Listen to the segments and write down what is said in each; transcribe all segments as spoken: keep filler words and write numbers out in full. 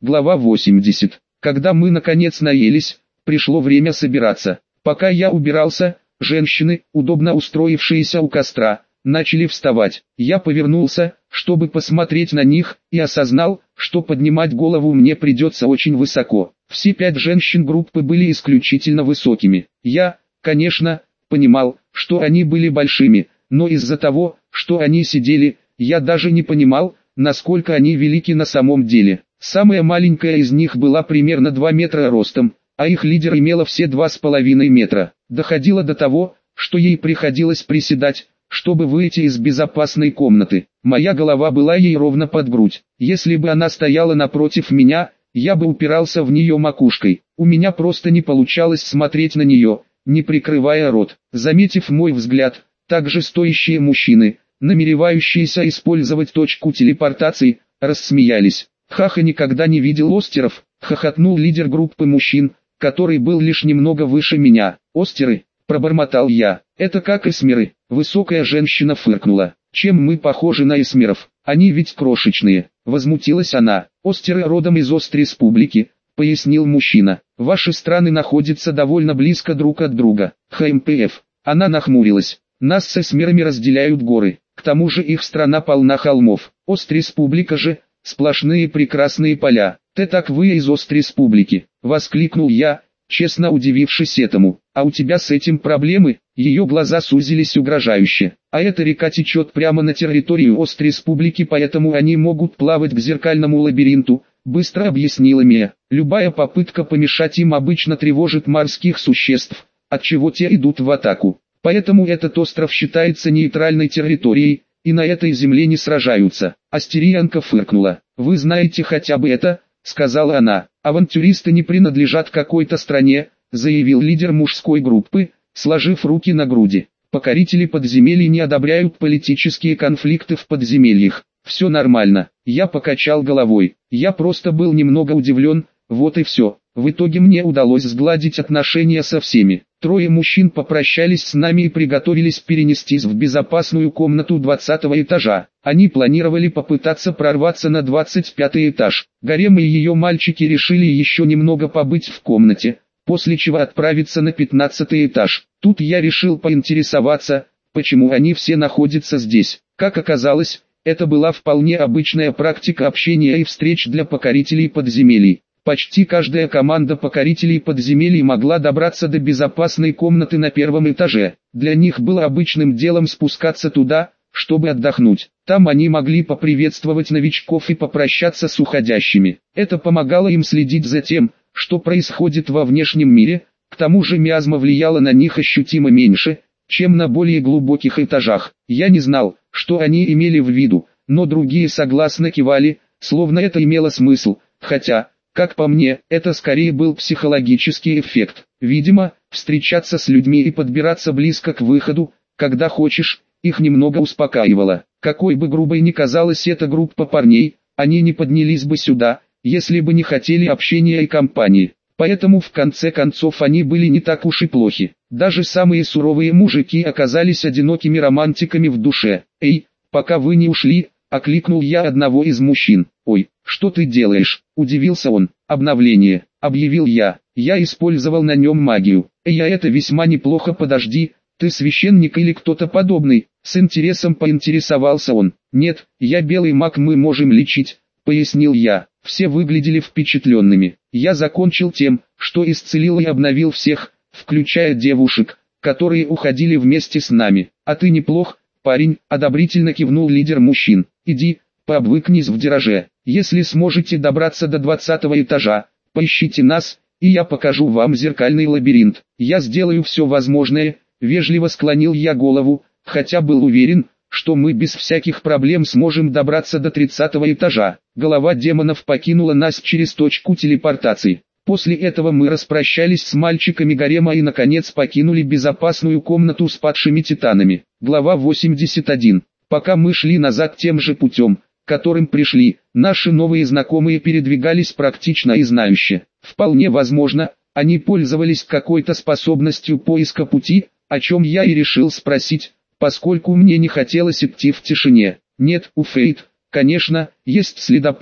Глава восемьдесят. Когда мы наконец наелись, пришло время собираться. Пока я убирался, женщины, удобно устроившиеся у костра, начали вставать. Я повернулся, чтобы посмотреть на них, и осознал, что поднимать голову мне придется очень высоко. Все пять женщин группы были исключительно высокими. Я, конечно, понимал, что они были большими, но из-за того, что они сидели, я даже не понимал, насколько они велики на самом деле. Самая маленькая из них была примерно два метра ростом, а их лидер имела все два с половиной метра. Доходило до того, что ей приходилось приседать, чтобы выйти из безопасной комнаты. Моя голова была ей ровно под грудь. Если бы она стояла напротив меня, я бы упирался в нее макушкой. У меня просто не получалось смотреть на нее, не прикрывая рот. Заметив мой взгляд, также стоящие мужчины, намеревающиеся использовать точку телепортации, рассмеялись. Хаха никогда не видел остеров, хохотнул лидер группы мужчин, который был лишь немного выше меня. Остеры, пробормотал я, это как эсмеры. Высокая женщина фыркнула. Чем мы похожи на эсмеров? Они ведь крошечные. Возмутилась она. Остеры родом из Ост-Республики, пояснил мужчина. Ваши страны находятся довольно близко друг от друга. ХМПФ. Она нахмурилась. Нас с эсмерами разделяют горы. К тому же их страна полна холмов. Ост-Республика же — сплошные прекрасные поля. Ты так вы из Ост-Республики, воскликнул я, честно удивившись этому. А у тебя с этим проблемы? Ее глаза сузились угрожающе. А эта река течет прямо на территорию Ост-Республики, поэтому они могут плавать к зеркальному лабиринту, быстро объяснила Мия. Любая попытка помешать им обычно тревожит морских существ, отчего те идут в атаку. Поэтому этот остров считается нейтральной территорией, и на этой земле не сражаются. Астерианка фыркнула. «Вы знаете хотя бы это?» — сказала она. «Авантюристы не принадлежат какой-то стране», — заявил лидер мужской группы, сложив руки на груди. «Покорители подземелий не одобряют политические конфликты в подземельях. Все нормально». Я покачал головой. Я просто был немного удивлен, вот и все. В итоге мне удалось сгладить отношения со всеми. Трое мужчин попрощались с нами и приготовились перенестись в безопасную комнату двадцатого этажа. Они планировали попытаться прорваться на двадцать пятый этаж. Гарема и ее мальчики решили еще немного побыть в комнате, после чего отправиться на пятнадцатый этаж. Тут я решил поинтересоваться, почему они все находятся здесь. Как оказалось, это была вполне обычная практика общения и встреч для покорителей подземелий. Почти каждая команда покорителей подземелий могла добраться до безопасной комнаты на первом этаже. Для них было обычным делом спускаться туда, чтобы отдохнуть. Там они могли поприветствовать новичков и попрощаться с уходящими. Это помогало им следить за тем, что происходит во внешнем мире, к тому же миазма влияла на них ощутимо меньше, чем на более глубоких этажах. Я не знал, что они имели в виду, но другие согласно кивали, словно это имело смысл, хотя, как по мне, это скорее был психологический эффект. Видимо, встречаться с людьми и подбираться близко к выходу, когда хочешь, их немного успокаивало. Какой бы грубой ни казалась эта группа парней, они не поднялись бы сюда, если бы не хотели общения и компании. Поэтому в конце концов они были не так уж и плохи. Даже самые суровые мужики оказались одинокими романтиками в душе. «Эй, пока вы не ушли», — окликнул я одного из мужчин. «Ой, что ты делаешь?» — удивился он. «Обновление», — объявил я. Я использовал на нем магию. «Эй, а это весьма неплохо, подожди, ты священник или кто-то подобный?» С интересом поинтересовался он. «Нет, я белый маг, мы можем лечить», — пояснил я. Все выглядели впечатленными. Я закончил тем, что исцелил и обновил всех, включая девушек, которые уходили вместе с нами. «А ты неплох, парень», — одобрительно кивнул лидер мужчин. «Иди, пообвыкнись в Дираже. Если сможете добраться до двадцатого этажа, поищите нас, и я покажу вам зеркальный лабиринт. Я сделаю все возможное», — вежливо склонил я голову, хотя был уверен, что мы без всяких проблем сможем добраться до тридцатого этажа. Голова демонов покинула нас через точку телепортации. После этого мы распрощались с мальчиками гарема и наконец покинули безопасную комнату с падшими титанами. Глава восемьдесят один. Пока мы шли назад тем же путем, которым пришли, наши новые знакомые передвигались практично и знающе. Вполне возможно, они пользовались какой-то способностью поиска пути, о чем я и решил спросить, поскольку мне не хотелось идти в тишине. Нет, у Фейт, конечно, есть следопыт,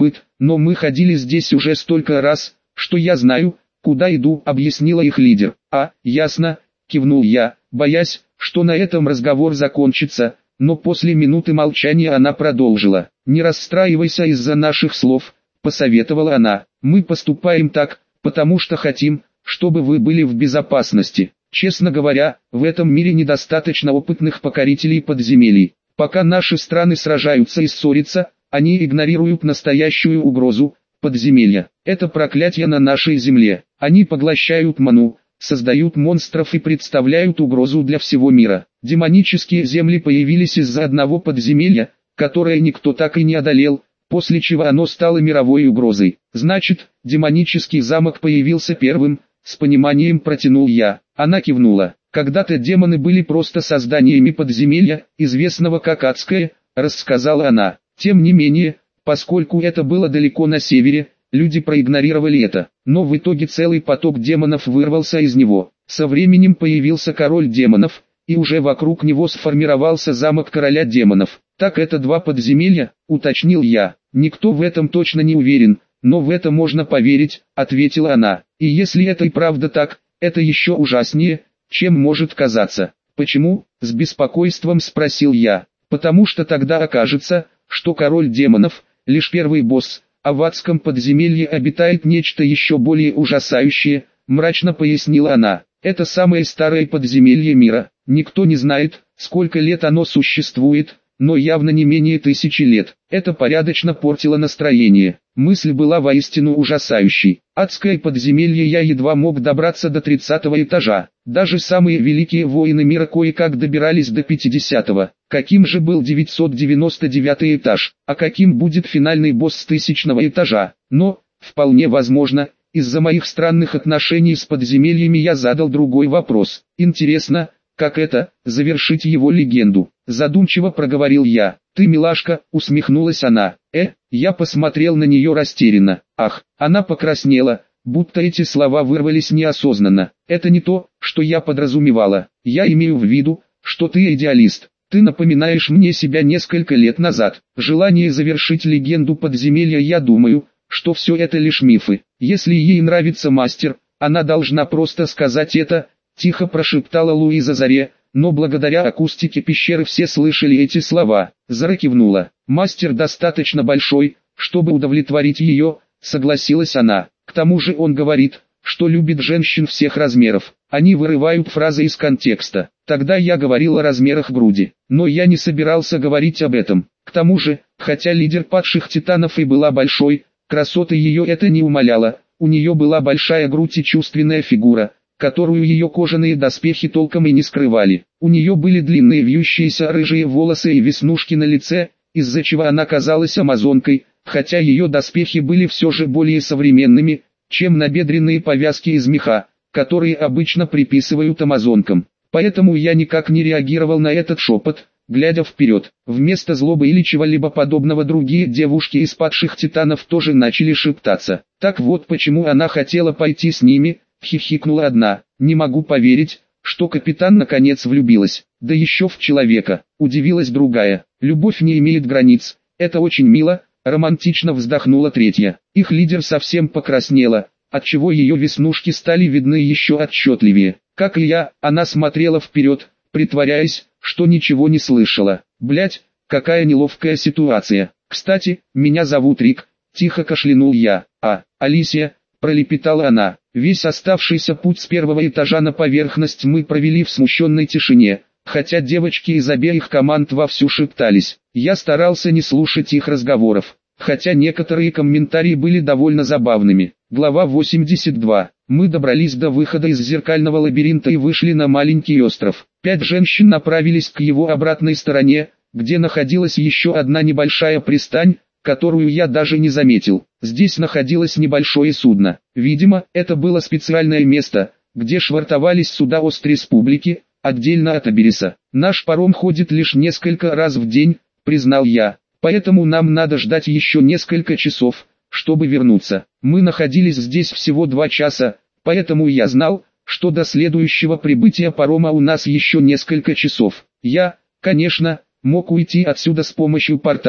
но мы ходили здесь уже столько раз, что я знаю, куда иду», — объяснила их лидер. «А, ясно», — кивнул я, боясь, что на этом разговор закончится, но после минуты молчания она продолжила. «Не расстраивайся из-за наших слов», — посоветовала она. «Мы поступаем так, потому что хотим, чтобы вы были в безопасности. Честно говоря, в этом мире недостаточно опытных покорителей подземелий. Пока наши страны сражаются и ссорятся, они игнорируют настоящую угрозу – подземелья. Это проклятие на нашей земле. Они поглощают ману, создают монстров и представляют угрозу для всего мира. Демонические земли появились из-за одного подземелья, которое никто так и не одолел, после чего оно стало мировой угрозой. Значит, демонический замок появился первым, с пониманием протянул я. Она кивнула. Когда-то демоны были просто созданиями подземелья, известного как адское, рассказала она. Тем не менее, поскольку это было далеко на севере, люди проигнорировали это. Но в итоге целый поток демонов вырвался из него. Со временем появился король демонов, и уже вокруг него сформировался замок короля демонов. Так это два подземелья, уточнил я. Никто в этом точно не уверен, но в это можно поверить, ответила она. И если это и правда так, это еще ужаснее, чем может казаться. Почему? С беспокойством спросил я. Потому что тогда окажется, что король демонов – лишь первый босс, а в адском подземелье обитает нечто еще более ужасающее, мрачно пояснила она. Это самое старое подземелье мира. Никто не знает, сколько лет оно существует, но явно не менее тысячи лет. Это порядочно портило настроение. Мысль была воистину ужасающей. Адское подземелье, я едва мог добраться до тридцатого этажа. Даже самые великие воины мира кое-как добирались до пятидесятого. Каким же был девятьсот девяносто девятый этаж, а каким будет финальный босс с тысячного этажа? Но, вполне возможно, из-за моих странных отношений с подземельями я задал другой вопрос. Интересно, как это, завершить его легенду? Задумчиво проговорил я. Ты милашка, усмехнулась она. Э, я посмотрел на нее растерянно. Ах, она покраснела, будто эти слова вырвались неосознанно. Это не то, что я подразумевала. Я имею в виду, что ты идеалист. Ты напоминаешь мне себя несколько лет назад. Желание завершить легенду подземелья, я думаю, что все это лишь мифы. Если ей нравится мастер, она должна просто сказать это, тихо прошептала Луиза Заре, но благодаря акустике пещеры все слышали эти слова. Зара кивнула. Мастер достаточно большой, чтобы удовлетворить ее, согласилась она. К тому же он говорит, что любит женщин всех размеров. Они вырывают фразы из контекста. Тогда я говорил о размерах груди, но я не собирался говорить об этом. К тому же, хотя лидер падших титанов и была большой, красоты ее это не умаляло. У нее была большая грудь и чувственная фигура, которую ее кожаные доспехи толком и не скрывали. У нее были длинные вьющиеся рыжие волосы и веснушки на лице, из-за чего она казалась амазонкой, хотя ее доспехи были все же более современными, чем набедренные повязки из меха, которые обычно приписывают амазонкам. Поэтому я никак не реагировал на этот шепот, глядя вперед. Вместо злобы или чего-либо подобного другие девушки из падших титанов тоже начали шептаться. Так вот почему она хотела пойти с ними, хихикнула одна. Не могу поверить, что капитан наконец влюбилась, да еще в человека, удивилась другая. Любовь не имеет границ, это очень мило, романтично вздохнула третья. Их лидер совсем покраснела, отчего ее веснушки стали видны еще отчетливее. Как и я, она смотрела вперед, притворяясь, что ничего не слышала. Блять, какая неловкая ситуация. Кстати, меня зовут Рик, тихо кашлянул я. А, Алисия, пролепетала она. Весь оставшийся путь с первого этажа на поверхность мы провели в смущенной тишине, хотя девочки из обеих команд вовсю шептались. Я старался не слушать их разговоров, хотя некоторые комментарии были довольно забавными. Глава восемьдесят два. Мы добрались до выхода из зеркального лабиринта и вышли на маленький остров. Пять женщин направились к его обратной стороне, где находилась еще одна небольшая пристань, которую я даже не заметил. Здесь находилось небольшое судно. Видимо, это было специальное место, где швартовались суда Ост-Республики, отдельно от Абериса. Наш паром ходит лишь несколько раз в день, признал я, поэтому нам надо ждать еще несколько часов, чтобы вернуться. Мы находились здесь всего два часа, поэтому я знал, что до следующего прибытия парома у нас еще несколько часов. Я, конечно, мог уйти отсюда с помощью портала,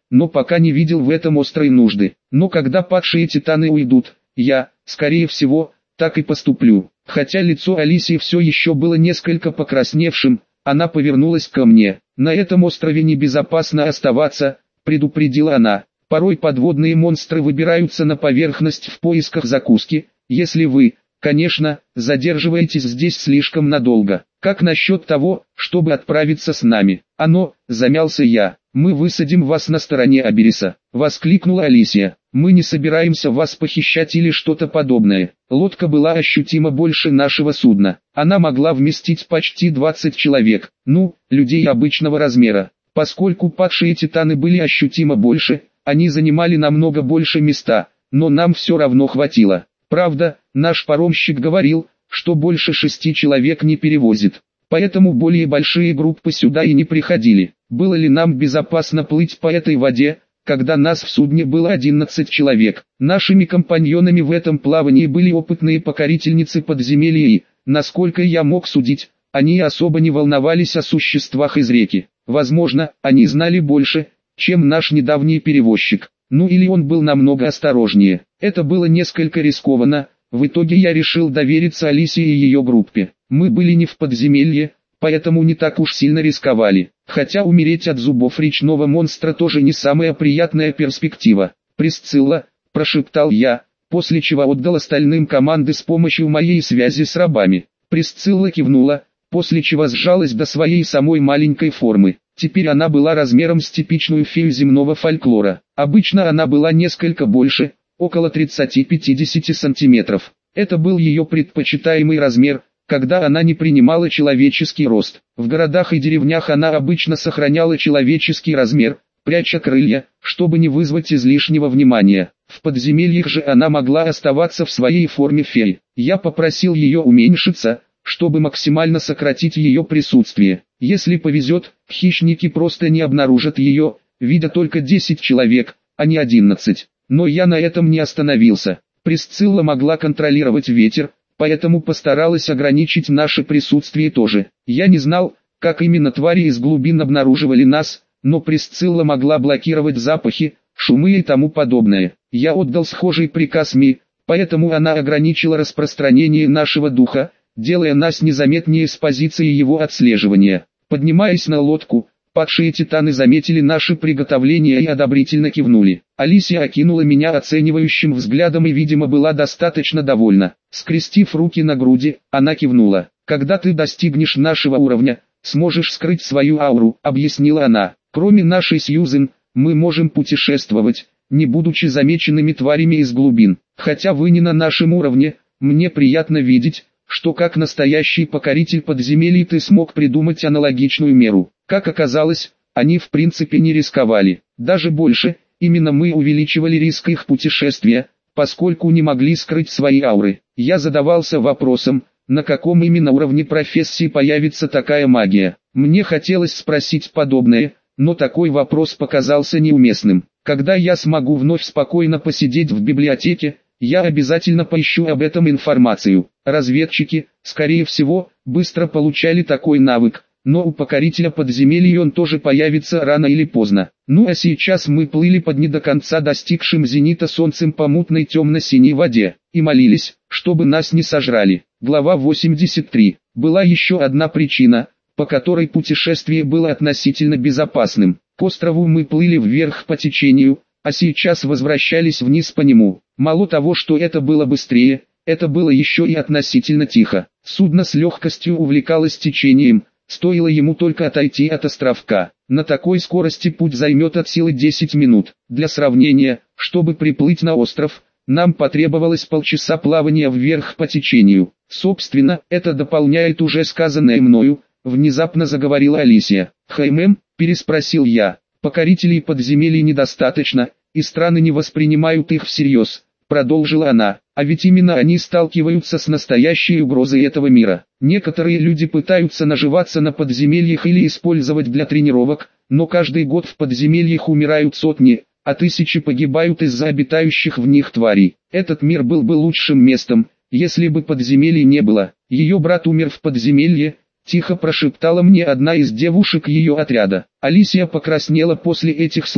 но пока не видел в этом острой нужды. Но когда падшие титаны уйдут, я, скорее всего, так и поступлю. Хотя лицо Алисии все еще было несколько покрасневшим, она повернулась ко мне. «На этом острове небезопасно оставаться», — предупредила она. «Порой подводные монстры выбираются на поверхность в поисках закуски, если вы, конечно, задерживаетесь здесь слишком надолго. Как насчет того, чтобы отправиться с нами?» «Оно», — замялся я. «Мы высадим вас на стороне Абериса», — воскликнула Алисия. «Мы не собираемся вас похищать или что-то подобное». Лодка была ощутимо больше нашего судна. Она могла вместить почти двадцать человек, ну, людей обычного размера. Поскольку падшие титаны были ощутимо больше, они занимали намного больше места, но нам все равно хватило. Правда, наш паромщик говорил, что больше шести человек не перевозит. Поэтому более большие группы сюда и не приходили. Было ли нам безопасно плыть по этой воде, когда нас в судне было одиннадцать человек? Нашими компаньонами в этом плавании были опытные покорительницы подземелья и, насколько я мог судить, они особо не волновались о существах из реки. Возможно, они знали больше, чем наш недавний перевозчик. Ну или он был намного осторожнее. Это было несколько рискованно. В итоге я решил довериться Алисе и ее группе. Мы были не в подземелье, поэтому не так уж сильно рисковали. Хотя умереть от зубов речного монстра тоже не самая приятная перспектива. «Присцилла», – прошептал я, после чего отдал остальным команды с помощью моей связи с рабами. Присцилла кивнула, после чего сжалась до своей самой маленькой формы. Теперь она была размером с типичную фею земного фольклора. Обычно она была несколько больше, около тридцати-пятидесяти сантиметров. Это был ее предпочитаемый размер, когда она не принимала человеческий рост. В городах и деревнях она обычно сохраняла человеческий размер, пряча крылья, чтобы не вызвать излишнего внимания. В подземельях же она могла оставаться в своей форме феи. Я попросил ее уменьшиться, чтобы максимально сократить ее присутствие. Если повезет, хищники просто не обнаружат ее, видя только десять человек, а не одиннадцать. Но я на этом не остановился. Присцилла могла контролировать ветер, поэтому постаралась ограничить наше присутствие тоже. Я не знал, как именно твари из глубин обнаруживали нас, но Присцилла могла блокировать запахи, шумы и тому подобное. Я отдал схожий приказ Ми, поэтому она ограничила распространение нашего духа, делая нас незаметнее с позиции его отслеживания. Поднимаясь на лодку, падшие титаны заметили наши приготовления и одобрительно кивнули. Алисия окинула меня оценивающим взглядом и, видимо, была достаточно довольна. Скрестив руки на груди, она кивнула. «Когда ты достигнешь нашего уровня, сможешь скрыть свою ауру», — объяснила она. «Кроме нашей Сьюзен, мы можем путешествовать, не будучи замеченными тварями из глубин. Хотя вы не на нашем уровне, мне приятно видеть, что как настоящий покоритель подземелий ты смог придумать аналогичную меру». Как оказалось, они в принципе не рисковали. Даже больше, именно мы увеличивали риск их путешествия, поскольку не могли скрыть свои ауры. Я задавался вопросом, на каком именно уровне профессии появится такая магия. Мне хотелось спросить подобное, но такой вопрос показался неуместным. Когда я смогу вновь спокойно посидеть в библиотеке, я обязательно поищу об этом информацию. Разведчики, скорее всего, быстро получали такой навык, но у покорителя подземелий он тоже появится рано или поздно. Ну а сейчас мы плыли под не до конца достигшим зенита солнцем по мутной темно-синей воде, и молились, чтобы нас не сожрали. Глава восемьдесят три. Была еще одна причина, по которой путешествие было относительно безопасным. К острову мы плыли вверх по течению, а сейчас возвращались вниз по нему. Мало того, что это было быстрее, это было еще и относительно тихо. Судно с легкостью увлекалось течением, стоило ему только отойти от островка. На такой скорости путь займет от силы десять минут. Для сравнения, чтобы приплыть на остров, нам потребовалось полчаса плавания вверх по течению. Собственно, это дополняет уже сказанное мною, внезапно заговорила Алисия. «Хэм-эм?» – переспросил я. «Покорителей подземелий недостаточно, и страны не воспринимают их всерьез», – продолжила она. «А ведь именно они сталкиваются с настоящей угрозой этого мира. Некоторые люди пытаются наживаться на подземельях или использовать для тренировок, но каждый год в подземельях умирают сотни, а тысячи погибают из-за обитающих в них тварей. Этот мир был бы лучшим местом, если бы подземелий не было. Ее брат умер в подземелье», — тихо прошептала мне одна из девушек ее отряда. Алисия покраснела после этих слов,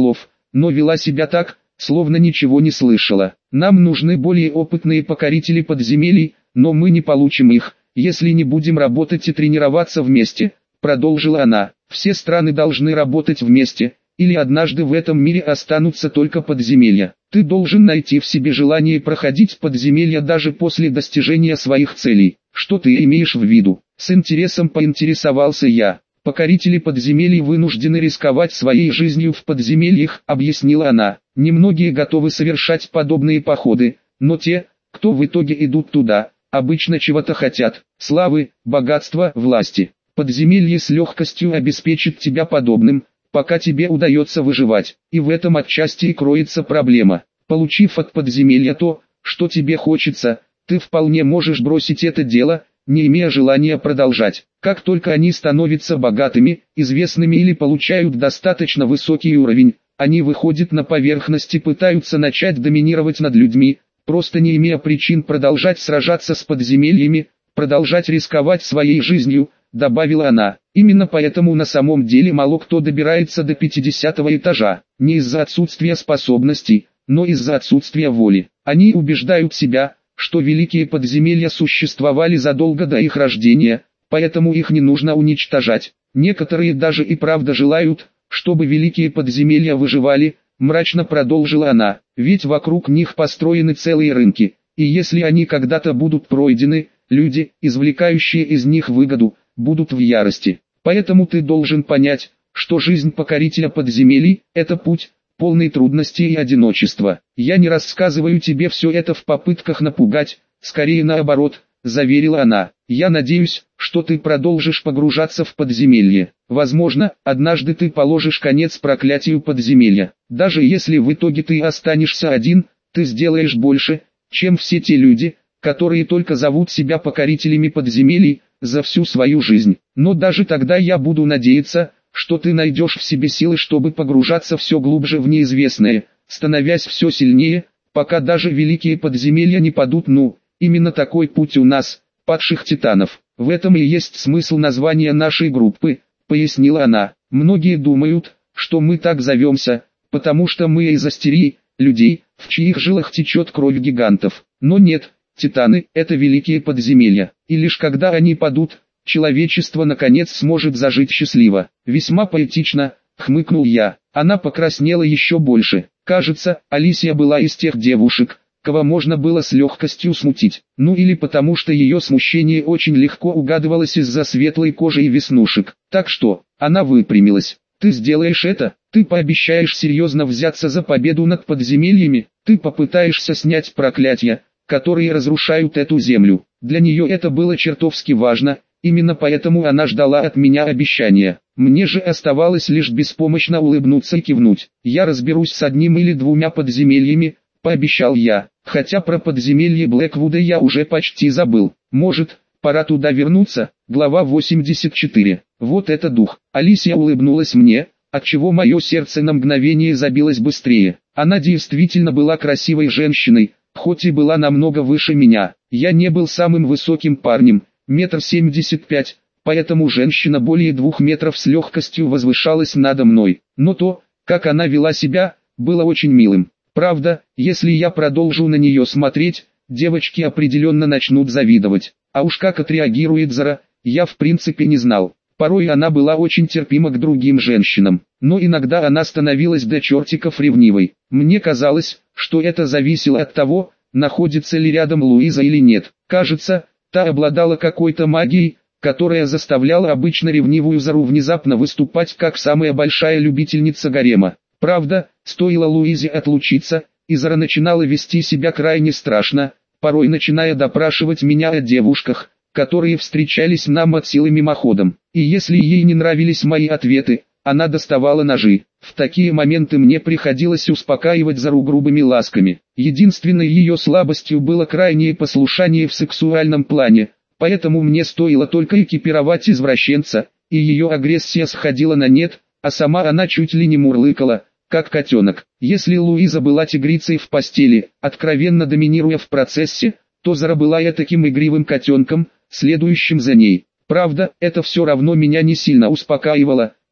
но вела себя так, словно ничего не слышала. Нам нужны более опытные покорители подземелий, но мы не получим их, если не будем работать и тренироваться вместе, продолжила она. Все страны должны работать вместе, или однажды в этом мире останутся только подземелья. Ты должен найти в себе желание проходить подземелья даже после достижения своих целей. Что ты имеешь в виду? С интересом поинтересовался я. Покорители подземелий вынуждены рисковать своей жизнью в подземельях, объяснила она. Немногие готовы совершать подобные походы, но те, кто в итоге идут туда, обычно чего-то хотят: славы, богатства, власти. Подземелье с легкостью обеспечит тебя подобным, пока тебе удается выживать, и в этом отчасти и кроется проблема. Получив от подземелья то, что тебе хочется, ты вполне можешь бросить это дело, не имея желания продолжать. Как только они становятся богатыми, известными или получают достаточно высокий уровень, они выходят на поверхность и пытаются начать доминировать над людьми, просто не имея причин продолжать сражаться с подземельями, продолжать рисковать своей жизнью, добавила она. Именно поэтому на самом деле мало кто добирается до пятидесятого этажа, не из-за отсутствия способностей, но из-за отсутствия воли. Они убеждают себя, что великие подземелья существовали задолго до их рождения, поэтому их не нужно уничтожать. Некоторые даже и правда желают, чтобы великие подземелья выживали, мрачно продолжила она, ведь вокруг них построены целые рынки, и если они когда-то будут пройдены, люди, извлекающие из них выгоду, будут в ярости. Поэтому ты должен понять, что жизнь покорителя подземелий – это путь, полный трудностей и одиночества. Я не рассказываю тебе все это в попытках напугать, скорее наоборот, заверила она. Я надеюсь, что ты продолжишь погружаться в подземелье. Возможно, однажды ты положишь конец проклятию подземелья. Даже если в итоге ты останешься один, ты сделаешь больше, чем все те люди, которые только зовут себя покорителями подземелий, за всю свою жизнь. Но даже тогда я буду надеяться, что ты найдешь в себе силы, чтобы погружаться все глубже в неизвестное, становясь все сильнее, пока даже великие подземелья не падут. Ну, именно такой путь у нас, падших титанов. В этом и есть смысл названия нашей группы, пояснила она. Многие думают, что мы так зовемся, потому что мы из Астерии, людей, в чьих жилах течет кровь гигантов. Но нет, титаны – это великие подземелья, и лишь когда они падут, человечество наконец сможет зажить счастливо. Весьма поэтично, хмыкнул я. Она покраснела еще больше. Кажется, Алисия была из тех девушек, кого можно было с легкостью смутить. Ну или потому что ее смущение очень легко угадывалось из-за светлой кожи и веснушек. Так что, она выпрямилась. Ты сделаешь это? Ты пообещаешь серьезно взяться за победу над подземельями? Ты попытаешься снять проклятия, которые разрушают эту землю? Для нее это было чертовски важно. Именно поэтому она ждала от меня обещания. Мне же оставалось лишь беспомощно улыбнуться и кивнуть. Я разберусь с одним или двумя подземельями, пообещал я. Хотя про подземелье Блэквуда я уже почти забыл. Может, пора туда вернуться? Глава восемьдесят четыре. Вот это дух. Алисия улыбнулась мне, отчего мое сердце на мгновение забилось быстрее. Она действительно была красивой женщиной, хоть и была намного выше меня. Я не был самым высоким парнем, метр семьдесят пять, поэтому женщина более двух метров с легкостью возвышалась надо мной. Но то, как она вела себя, было очень милым. Правда, если я продолжу на нее смотреть, девочки определенно начнут завидовать. А уж как отреагирует Зара, я в принципе не знал. Порой она была очень терпима к другим женщинам, но иногда она становилась до чертиков ревнивой. Мне казалось, что это зависело от того, находится ли рядом Луиза или нет. Кажется, та обладала какой-то магией, которая заставляла обычно ревнивую Зару внезапно выступать как самая большая любительница гарема. Правда, стоило Луизе отлучиться, и Зара начинала вести себя крайне страшно, порой начиная допрашивать меня о девушках, которые встречались нам от силы мимоходом. И если ей не нравились мои ответы, она доставала ножи. В такие моменты мне приходилось успокаивать Зару грубыми ласками. Единственной ее слабостью было крайнее послушание в сексуальном плане, поэтому мне стоило только экипировать извращенца, и ее агрессия сходила на нет, а сама она чуть ли не мурлыкала, как котенок. Если Луиза была тигрицей в постели, откровенно доминируя в процессе, то Зара была этаким игривым котенком, следующим за ней. Правда, это все равно меня не сильно успокаивало,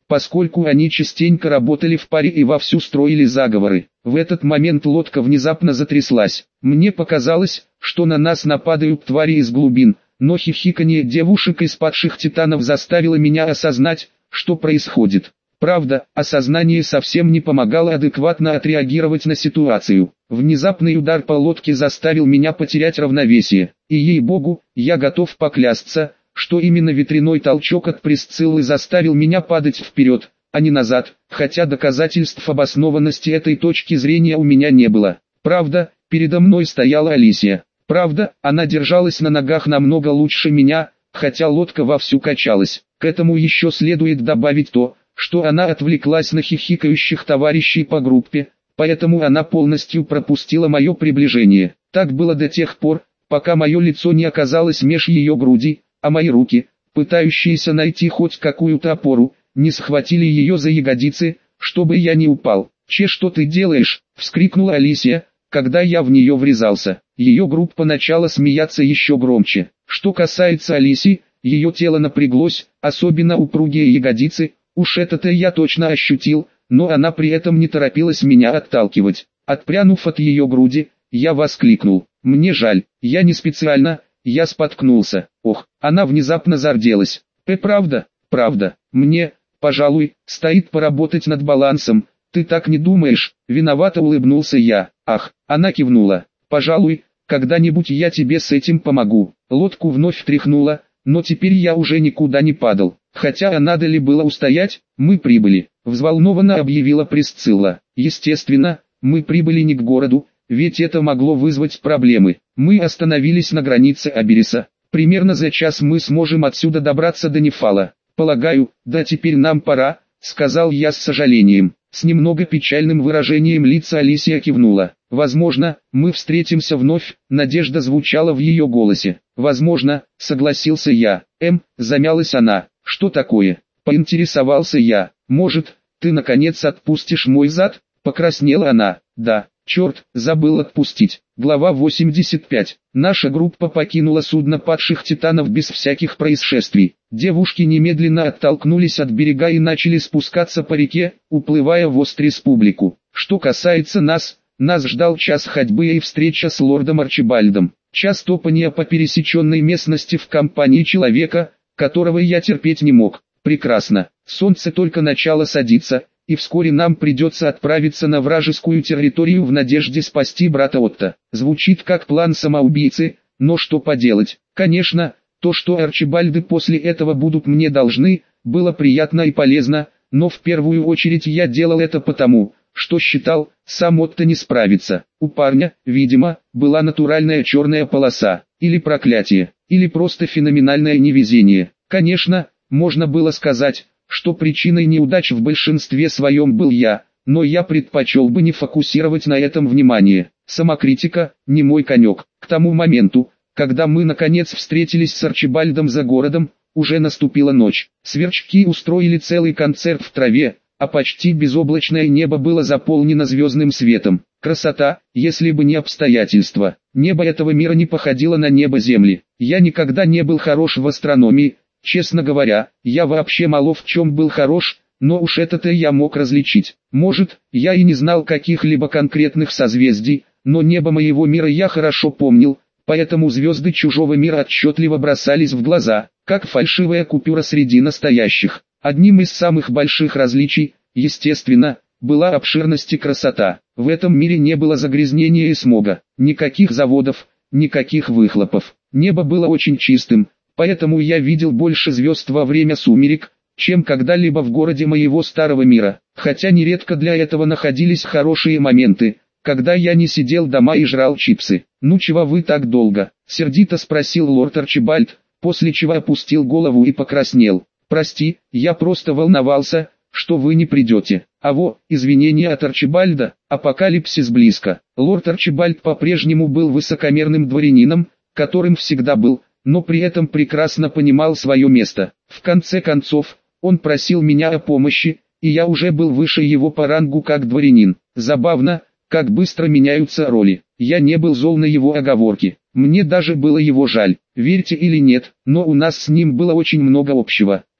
поскольку они частенько работали в паре и вовсю строили заговоры. В этот момент лодка внезапно затряслась. Мне показалось, что на нас нападают твари из глубин, но хихиканье девушек из падших титанов заставило меня осознать, что происходит. Правда, осознание совсем не помогало адекватно отреагировать на ситуацию. Внезапный удар по лодке заставил меня потерять равновесие, и ей-богу, я готов поклясться, что именно ветряной толчок от Присциллы заставил меня падать вперед, а не назад, хотя доказательств обоснованности этой точки зрения у меня не было. Правда, передо мной стояла Алисия. Правда, она держалась на ногах намного лучше меня, хотя лодка вовсю качалась. К этому еще следует добавить то, что она отвлеклась на хихикающих товарищей по группе, поэтому она полностью пропустила мое приближение. Так было до тех пор, пока мое лицо не оказалось меж ее груди, а мои руки, пытающиеся найти хоть какую-то опору, не схватили ее за ягодицы, чтобы я не упал. «Че, что ты делаешь?» — вскрикнула Алисия, когда я в нее врезался. Ее группа начала смеяться еще громче. Что касается Алисии, ее тело напряглось, особенно упругие ягодицы, уж это-то я точно ощутил, но она при этом не торопилась меня отталкивать. Отпрянув от ее груди, я воскликнул: «Мне жаль, я не специально, я споткнулся». Ох, она внезапно зарделась. «Э, правда, правда, мне, пожалуй, стоит поработать над балансом, ты так не думаешь?» Виновато улыбнулся я. «Ах», она кивнула, «пожалуй, когда-нибудь я тебе с этим помогу». Лодку вновь тряхнуло, но теперь я уже никуда не падал. Хотя а надо ли было устоять, мы прибыли, взволнованно объявила Присцилла. Естественно, мы прибыли не к городу, ведь это могло вызвать проблемы. Мы остановились на границе Абериса. Примерно за час мы сможем отсюда добраться до Нефала. Полагаю, да теперь нам пора, сказал я с сожалением. С немного печальным выражением лица Алисия кивнула. «Возможно, мы встретимся вновь», надежда звучала в ее голосе. «Возможно», согласился я. «Эм», замялась она. «Что такое?» Поинтересовался я. «Может, ты наконец отпустишь мой зад?» Покраснела она. «Да, черт, забыл отпустить». Глава восемьдесят пять. Наша группа покинула судно падших титанов без всяких происшествий. Девушки немедленно оттолкнулись от берега и начали спускаться по реке, уплывая в Ост-Республику. Что касается нас, нас ждал час ходьбы и встреча с лордом Арчибальдом. Час топания по пересеченной местности в компании человека, которого я терпеть не мог. Прекрасно, солнце только начало садиться, и вскоре нам придется отправиться на вражескую территорию в надежде спасти брата Отто. Звучит как план самоубийцы, но что поделать. Конечно, то, что Арчибальды после этого будут мне должны, было приятно и полезно, но в первую очередь я делал это потому, что считал, сам Отто не справится. У парня, видимо, была натуральная черная полоса, или проклятие, или просто феноменальное невезение. Конечно, можно было сказать, что причиной неудач в большинстве своем был я, но я предпочел бы не фокусировать на этом внимание. Самокритика – не мой конек. К тому моменту, когда мы наконец встретились с Арчибальдом за городом, уже наступила ночь. Сверчки устроили целый концерт в траве, а почти безоблачное небо было заполнено звездным светом. Красота, если бы не обстоятельства. Небо этого мира не походило на небо Земли. Я никогда не был хорош в астрономии. Честно говоря, я вообще мало в чем был хорош, но уж это-то я мог различить. Может, я и не знал каких-либо конкретных созвездий, но небо моего мира я хорошо помнил, поэтому звезды чужого мира отчетливо бросались в глаза, как фальшивая купюра среди настоящих. Одним из самых больших различий, естественно, была обширность и красота. В этом мире не было загрязнения и смога, никаких заводов, никаких выхлопов. Небо было очень чистым. Поэтому я видел больше звезд во время сумерек, чем когда-либо в городе моего старого мира. Хотя нередко для этого находились хорошие моменты, когда я не сидел дома и жрал чипсы. «Ну чего вы так долго?» — сердито спросил лорд Арчибальд, после чего опустил голову и покраснел. «Прости, я просто волновался, что вы не придете». А во, извинения от Арчибальда, апокалипсис близко. Лорд Арчибальд по-прежнему был высокомерным дворянином, которым всегда был, но при этом прекрасно понимал свое место. В конце концов, он просил меня о помощи, и я уже был выше его по рангу как дворянин. Забавно, как быстро меняются роли. Я не был зол на его оговорки, мне даже было его жаль. Верьте или нет, но у нас с ним было очень много общего.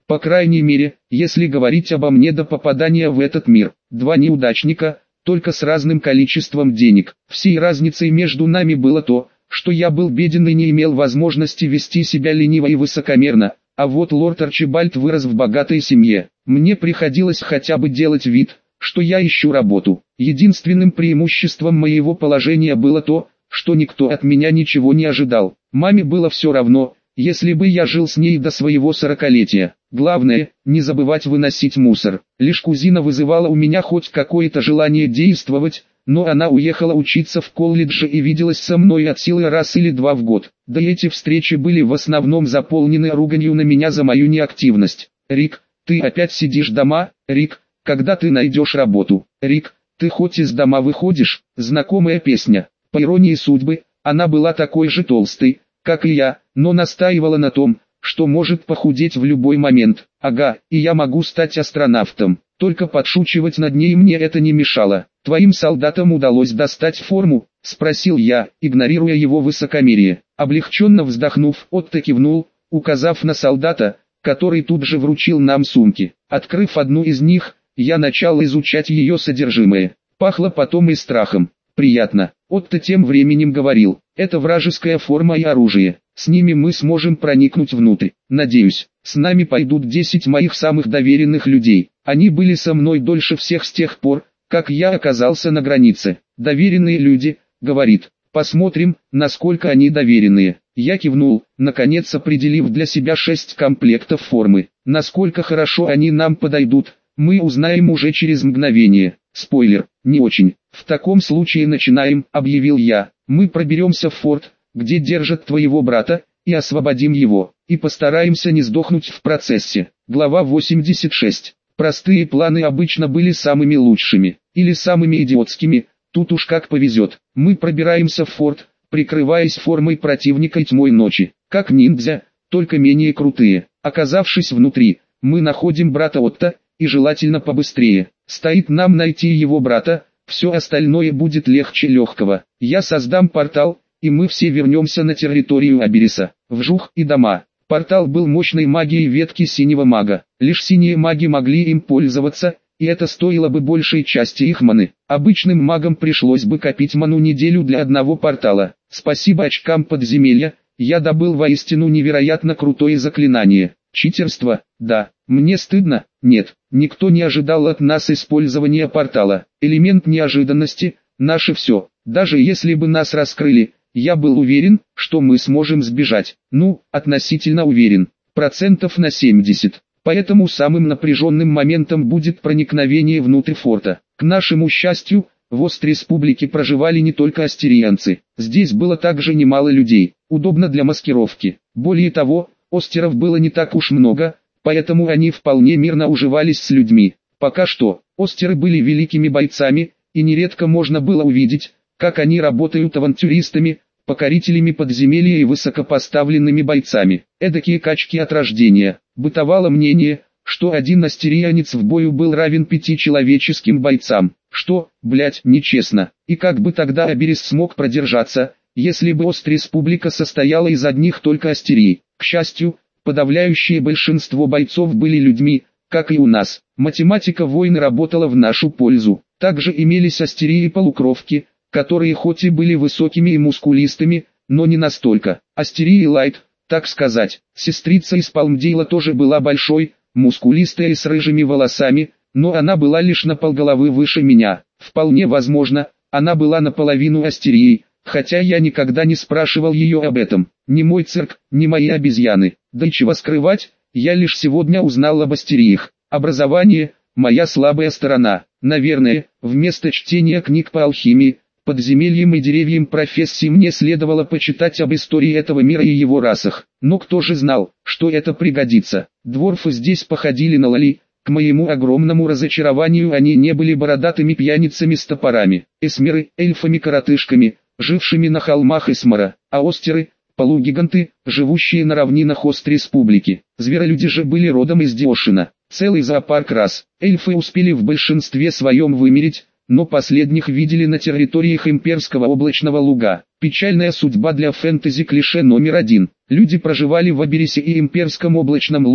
По крайней мере, если говорить обо мне до попадания в этот мир. Два неудачника, только с разным количеством денег. Всей разницей между нами было то, что я был беден и не имел возможности вести себя лениво и высокомерно, а вот лорд Арчибальд вырос в богатой семье. Мне приходилось хотя бы делать вид, что я ищу работу. Единственным преимуществом моего положения было то, что никто от меня ничего не ожидал. Маме было все равно, если бы я жил с ней до своего сорокалетия. Главное, не забывать выносить мусор. Лишь кузина вызывала у меня хоть какое-то желание действовать, но она уехала учиться в колледже и виделась со мной от силы раз или два в год. Да и эти встречи были в основном заполнены руганью на меня за мою неактивность. «Рик, ты опять сидишь дома? Рик, когда ты найдешь работу? Рик, ты хоть из дома выходишь?» Знакомая песня. По иронии судьбы, она была такой же толстой, как и я, но настаивала на том, что может похудеть в любой момент. Ага, и я могу стать астронавтом. Только подшучивать над ней мне это не мешало. «Твоим солдатам удалось достать форму?» – спросил я, игнорируя его высокомерие. Облегченно вздохнув, Отто кивнул, указав на солдата, который тут же вручил нам сумки. Открыв одну из них, я начал изучать ее содержимое. Пахло потом и страхом. Приятно. Отто тем временем говорил, это вражеская форма и оружие. С ними мы сможем проникнуть внутрь. Надеюсь, с нами пойдут десять моих самых доверенных людей. Они были со мной дольше всех с тех пор, как я оказался на границе. Доверенные люди, говорит. Посмотрим, насколько они доверенные. Я кивнул, наконец определив для себя шесть комплектов формы. Насколько хорошо они нам подойдут, мы узнаем уже через мгновение. Спойлер, не очень. В таком случае начинаем, объявил я. Мы проберемся в форт, где держат твоего брата, и освободим его, и постараемся не сдохнуть в процессе. Глава восемьдесят шесть. Простые планы обычно были самыми лучшими, или самыми идиотскими, тут уж как повезет. Мы пробираемся в форт, прикрываясь формой противника и тьмой ночи, как ниндзя, только менее крутые. Оказавшись внутри, мы находим брата Отто, и желательно побыстрее. Стоит нам найти его брата, все остальное будет легче легкого. Я создам портал, и мы все вернемся на территорию Абериса. Вжух и дома. Портал был мощной магией ветки синего мага. Лишь синие маги могли им пользоваться, и это стоило бы большей части их маны. Обычным магам пришлось бы копить ману неделю для одного портала. Спасибо очкам подземелья, я добыл воистину невероятно крутое заклинание. Читерство, да. Мне стыдно? Нет. Никто не ожидал от нас использования портала. Элемент неожиданности – наше все. Даже если бы нас раскрыли, я был уверен, что мы сможем сбежать. Ну, относительно уверен. Процентов на семьдесят. Поэтому самым напряженным моментом будет проникновение внутрь форта. К нашему счастью, в Ост-Республике проживали не только астерианцы. Здесь было также немало людей. Удобно для маскировки. Более того, остеров было не так уж много, поэтому они вполне мирно уживались с людьми. Пока что, остеры были великими бойцами, и нередко можно было увидеть, как они работают авантюристами, покорителями подземелья и высокопоставленными бойцами. Эдакие качки от рождения. Бытовало мнение, что один астерианец в бою был равен пяти человеческим бойцам. Что, блять, нечестно. И как бы тогда Аберис смог продержаться, если бы Ост-Республика состояла из одних только астерий? К счастью, подавляющее большинство бойцов были людьми, как и у нас. Математика войны работала в нашу пользу. Также имелись астерии и полукровки, которые хоть и были высокими и мускулистыми, но не настолько. Астерии Лайт, так сказать. Сестрица из Палмдейла тоже была большой, мускулистая и с рыжими волосами, но она была лишь на полголовы выше меня. Вполне возможно, она была наполовину астерией, хотя я никогда не спрашивал ее об этом. Ни мой цирк, ни мои обезьяны. Да и чего скрывать, я лишь сегодня узнал об астериях. Образование – моя слабая сторона. Наверное, вместо чтения книг по алхимии, подземельям и деревьям профессии мне следовало почитать об истории этого мира и его расах. Но кто же знал, что это пригодится? Дворфы здесь походили на лоли. К моему огромному разочарованию они не были бородатыми пьяницами с топорами. Эсмеры – эльфами-коротышками, жившими на холмах Эсмара, а остеры – полугиганты, живущие на равнинах Ост-Республики. Зверолюди же были родом из Диошина. Целый зоопарк рас. Эльфы успели в большинстве своем вымереть, но последних видели на территориях имперского облачного луга. Печальная судьба для фэнтези клише номер один. Люди проживали в Аберисе и имперском облачном луге,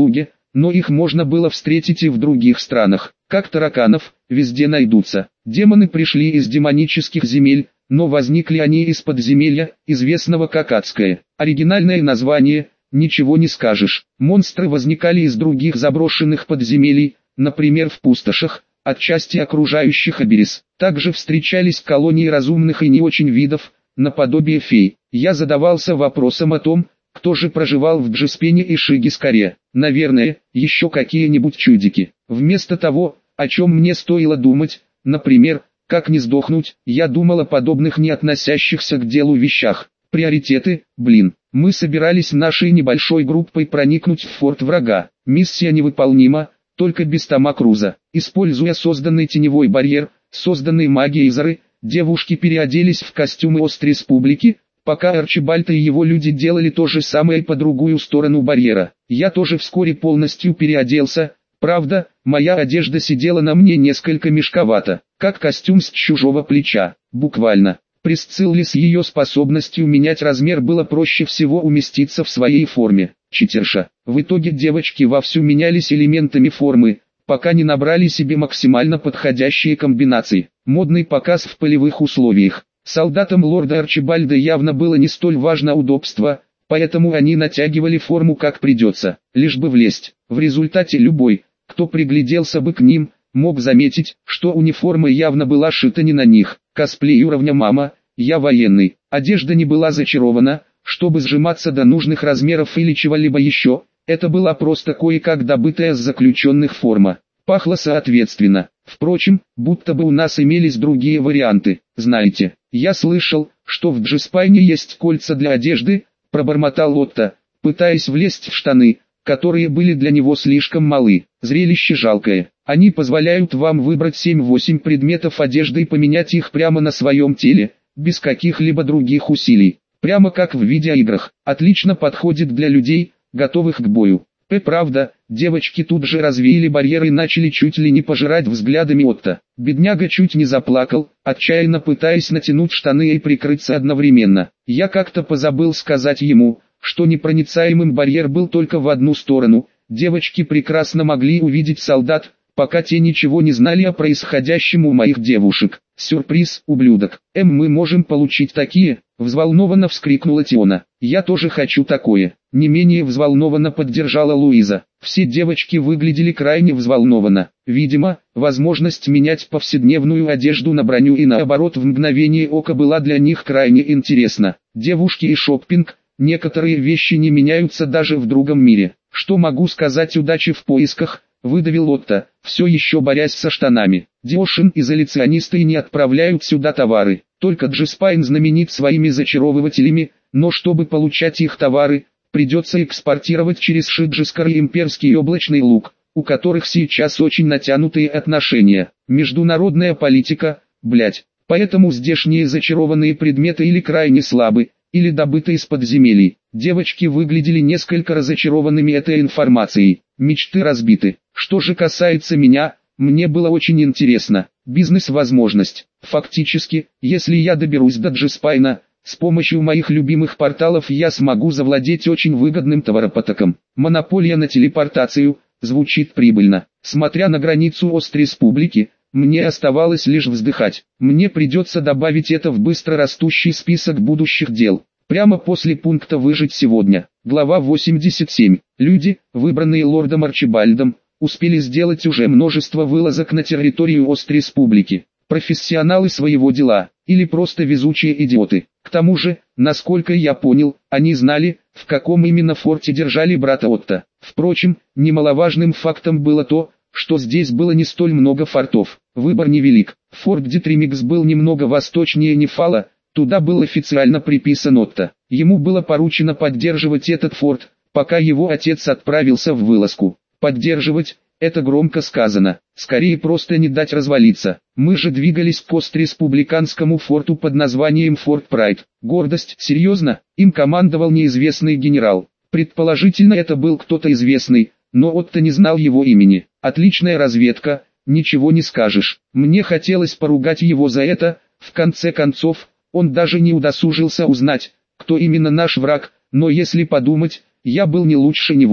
но их можно было встретить и в других странах. Как тараканов, везде найдутся. Демоны пришли из демонических земель, но возникли они из подземелья, известного как Адское. Оригинальное название, ничего не скажешь. Монстры возникали из других заброшенных подземелий, например в пустошах, отчасти окружающих Аберис. Также встречались колонии разумных и не очень видов, наподобие фей. Я задавался вопросом о том, кто же проживал в Джиспене и Шигискаре. Наверное, еще какие-нибудь чудики. Вместо того, о чем мне стоило думать, например, как не сдохнуть, я думал о подобных не относящихся к делу вещах. Приоритеты, блин. Мы собирались нашей небольшой группой проникнуть в форт врага. Миссия невыполнима, только без Тома Круза. Используя созданный теневой барьер, созданный магией Зоры, девушки переоделись в костюмы Остреспублики, пока Арчибальд и его люди делали то же самое по другую сторону барьера. Я тоже вскоре полностью переоделся. Правда, моя одежда сидела на мне несколько мешковато, как костюм с чужого плеча, буквально. Присцилле с ее способностью менять размер было проще всего уместиться в своей форме. Читерша. В итоге девочки вовсю менялись элементами формы, пока не набрали себе максимально подходящие комбинации. Модный показ в полевых условиях. Солдатам лорда Арчибальда явно было не столь важно удобство, поэтому они натягивали форму как придется, лишь бы влезть. В результате любой, кто пригляделся бы к ним, мог заметить, что униформа явно была шита не на них. Косплей уровня «Мама, я военный». Одежда не была зачарована, чтобы сжиматься до нужных размеров или чего-либо еще. Это была просто кое-как добытая с заключенных форма. Пахло соответственно. Впрочем, будто бы у нас имелись другие варианты. Знаете, я слышал, что в Джиспайне есть кольца для одежды, пробормотал Отто, пытаясь влезть в штаны, которые были для него слишком малы. Зрелище жалкое. Они позволяют вам выбрать семь-восемь предметов одежды и поменять их прямо на своем теле, без каких-либо других усилий. Прямо как в видеоиграх. Отлично подходит для людей, готовых к бою. П. Правда, девочки тут же развеяли барьеры и начали чуть ли не пожирать взглядами Отто. Бедняга чуть не заплакал, отчаянно пытаясь натянуть штаны и прикрыться одновременно. Я как-то позабыл сказать ему, что непроницаемым барьер был только в одну сторону. Девочки прекрасно могли увидеть солдат, пока те ничего не знали о происходящем у моих девушек. Сюрприз, ублюдок. Эм, мы можем получить такие? Взволнованно вскрикнула Тиона. Я тоже хочу такое. Не менее взволнованно поддержала Луиза. Все девочки выглядели крайне взволнованно. Видимо, возможность менять повседневную одежду на броню и наоборот в мгновение ока была для них крайне интересна. Девушки и шоппинг, некоторые вещи не меняются даже в другом мире. Что могу сказать, удачи в поисках, выдавил Отто, все еще борясь со штанами. Диошин изоляционисты не отправляют сюда товары. Только Джиспайн знаменит своими зачаровывателями, но чтобы получать их товары, придется экспортировать через Шиджискар и имперский облачный лук, у которых сейчас очень натянутые отношения. Международная политика, блять. Поэтому здешние зачарованные предметы или крайне слабы, или добыты из подземелий. Девочки выглядели несколько разочарованными этой информацией. Мечты разбиты. Что же касается меня, мне было очень интересно. Бизнес-возможность. Фактически, если я доберусь до Джиспайна, с помощью моих любимых порталов я смогу завладеть очень выгодным товаропотоком. Монополия на телепортацию звучит прибыльно. Смотря на границу Остреспублики, мне оставалось лишь вздыхать. Мне придется добавить это в быстро растущий список будущих дел. Прямо после пункта «Выжить сегодня». Глава восемьдесят семь. Люди, выбранные лордом Арчибальдом, успели сделать уже множество вылазок на территорию Остреспублики. Профессионалы своего дела, или просто везучие идиоты. К тому же, насколько я понял, они знали, в каком именно форте держали брата Отто. Впрочем, немаловажным фактом было то, что здесь было не столь много фортов. Выбор невелик. Форт Дитримикс был немного восточнее Нефала, туда был официально приписан Отто. Ему было поручено поддерживать этот форт, пока его отец отправился в вылазку. Поддерживать – это громко сказано, скорее просто не дать развалиться. Мы же двигались к Остреспубликанскому форту под названием Форт Прайд. Гордость, серьезно, им командовал неизвестный генерал. Предположительно это был кто-то известный, но Отто не знал его имени. Отличная разведка, ничего не скажешь. Мне хотелось поругать его за это, в конце концов, он даже не удосужился узнать, кто именно наш враг, но если подумать, я был не лучше него.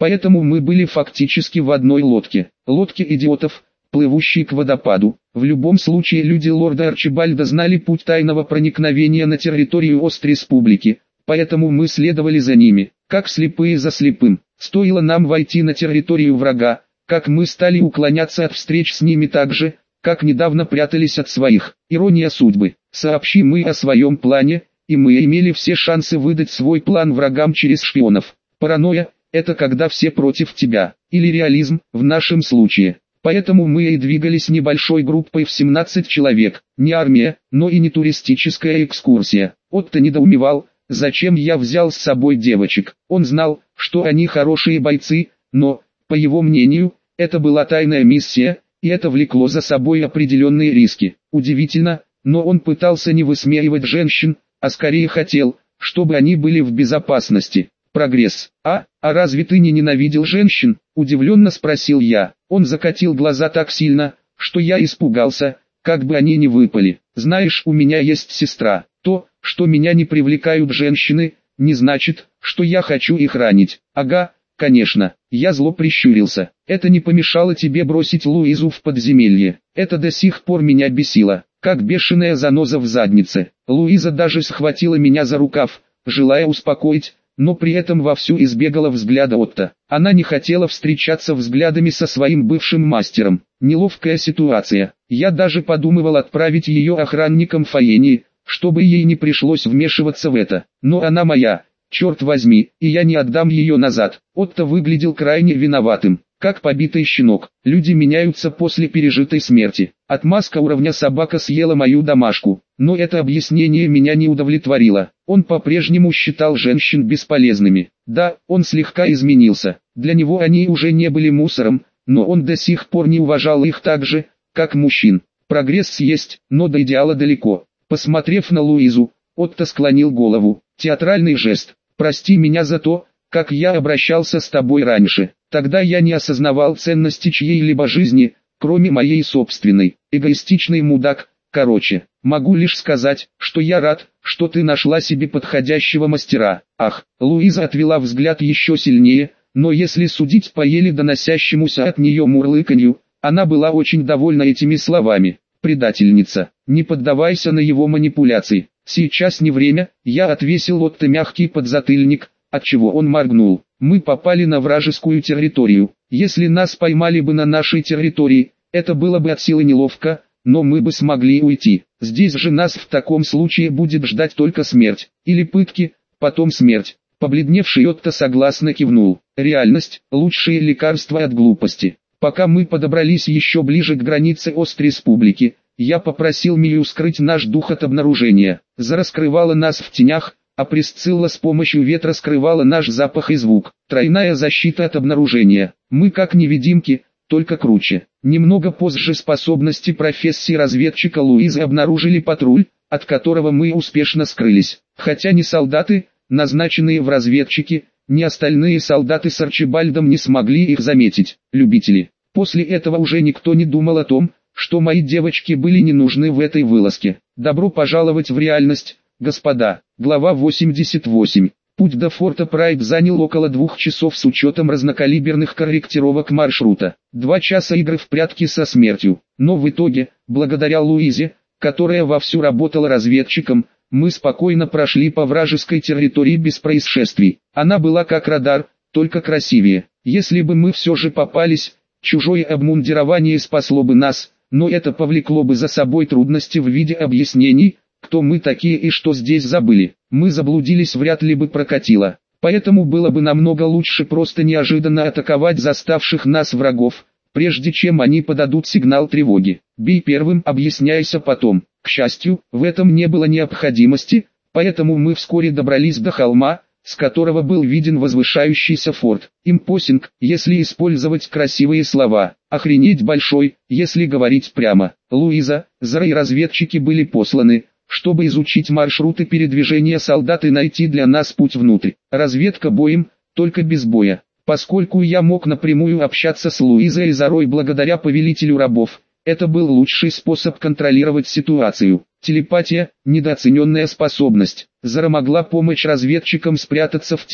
Поэтому мы были фактически в одной лодке. Лодке идиотов, плывущей к водопаду. В любом случае люди лорда Арчибальда знали путь тайного проникновения на территорию Ост-Республики, поэтому мы следовали за ними, как слепые за слепым. Стоило нам войти на территорию врага, как мы стали уклоняться от встреч с ними так же, как недавно прятались от своих. Ирония судьбы. Сообщи мы о своем плане, и мы имели все шансы выдать свой план врагам через шпионов. Паранойя – это когда все против тебя, или реализм, в нашем случае. Поэтому мы и двигались небольшой группой в семнадцать человек, не армия, но и не туристическая экскурсия. Отто недоумевал, зачем я взял с собой девочек. Он знал, что они хорошие бойцы, но, по его мнению, это была тайная миссия, и это влекло за собой определенные риски. Удивительно, но он пытался не высмеивать женщин, а скорее хотел, чтобы они были в безопасности. Прогресс. А, а разве ты не ненавидел женщин? Удивленно спросил я. Он закатил глаза так сильно, что я испугался, как бы они ни выпали. Знаешь, у меня есть сестра. То, что меня не привлекают женщины, не значит, что я хочу их ранить. Ага, конечно. Я зло прищурился. Это не помешало тебе бросить Луизу в подземелье. Это до сих пор меня бесило, как бешеная заноза в заднице. Луиза даже схватила меня за рукав, желая успокоить, но при этом вовсю избегала взгляда Отто. Она не хотела встречаться взглядами со своим бывшим мастером. Неловкая ситуация. Я даже подумывал отправить ее охранникам Фаении, чтобы ей не пришлось вмешиваться в это. Но она моя, черт возьми, и я не отдам ее назад. Отто выглядел крайне виноватым, как побитый щенок. Люди меняются после пережитой смерти. Отмазка уровня собака съела мою домашку. Но это объяснение меня не удовлетворило. Он по-прежнему считал женщин бесполезными. Да, он слегка изменился. Для него они уже не были мусором, но он до сих пор не уважал их так же, как мужчин. Прогресс есть, но до идеала далеко. Посмотрев на Луизу, Отто склонил голову. Театральный жест. Прости меня за то, как я обращался с тобой раньше. Тогда я не осознавал ценности чьей-либо жизни, кроме моей собственной. Эгоистичный мудак. Короче, могу лишь сказать, что я рад, что ты нашла себе подходящего мастера. Ах, Луиза отвела взгляд еще сильнее, но если судить по еле доносящемуся от нее мурлыканью, она была очень довольна этими словами. Предательница, не поддавайся на его манипуляции. Сейчас не время, я отвесил Отто мягкий подзатыльник, отчего он моргнул. Мы попали на вражескую территорию. Если нас поймали бы на нашей территории, это было бы от силы неловко, но мы бы смогли уйти. Здесь же нас в таком случае будет ждать только смерть. Или пытки, потом смерть. Побледневший Отто согласно кивнул. Реальность – лучшее лекарство от глупости. Пока мы подобрались еще ближе к границе Ост-Республики, я попросил Мию скрыть наш дух от обнаружения. Зара скрывала нас в тенях, а Присцилла с помощью ветра скрывала наш запах и звук. Тройная защита от обнаружения. Мы как невидимки, только круче. Немного позже способности профессии-разведчика Луизы обнаружили патруль, от которого мы успешно скрылись. Хотя ни солдаты, назначенные в разведчики, ни остальные солдаты с Арчибальдом не смогли их заметить. Любители. После этого уже никто не думал о том, что мои девочки были не нужны в этой вылазке. Добро пожаловать в реальность, господа. Глава восемьдесят восемь. Путь до форта Прайд занял около двух часов с учетом разнокалиберных корректировок маршрута. Два часа игры в прятки со смертью. Но в итоге, благодаря Луизе, которая вовсю работала разведчиком, мы спокойно прошли по вражеской территории без происшествий. Она была как радар, только красивее. Если бы мы все же попались, чужое обмундирование спасло бы нас, но это повлекло бы за собой трудности в виде объяснений, кто мы такие и что здесь забыли. Мы заблудились, вряд ли бы прокатило. Поэтому было бы намного лучше просто неожиданно атаковать заставших нас врагов, прежде чем они подадут сигнал тревоги. Бей первым, объясняйся потом. К счастью, в этом не было необходимости, поэтому мы вскоре добрались до холма, с которого был виден возвышающийся форт. Импосинг, если использовать красивые слова. Охренеть большой, если говорить прямо. Луиза, Зара и разведчики были посланы, чтобы изучить маршруты передвижения солдат и найти для нас путь внутрь. Разведка боем, только без боя. Поскольку я мог напрямую общаться с Луизой и Зарой благодаря повелителю рабов, это был лучший способ контролировать ситуацию. Телепатия – недооцененная способность. Зара могла помочь разведчикам спрятаться в тени,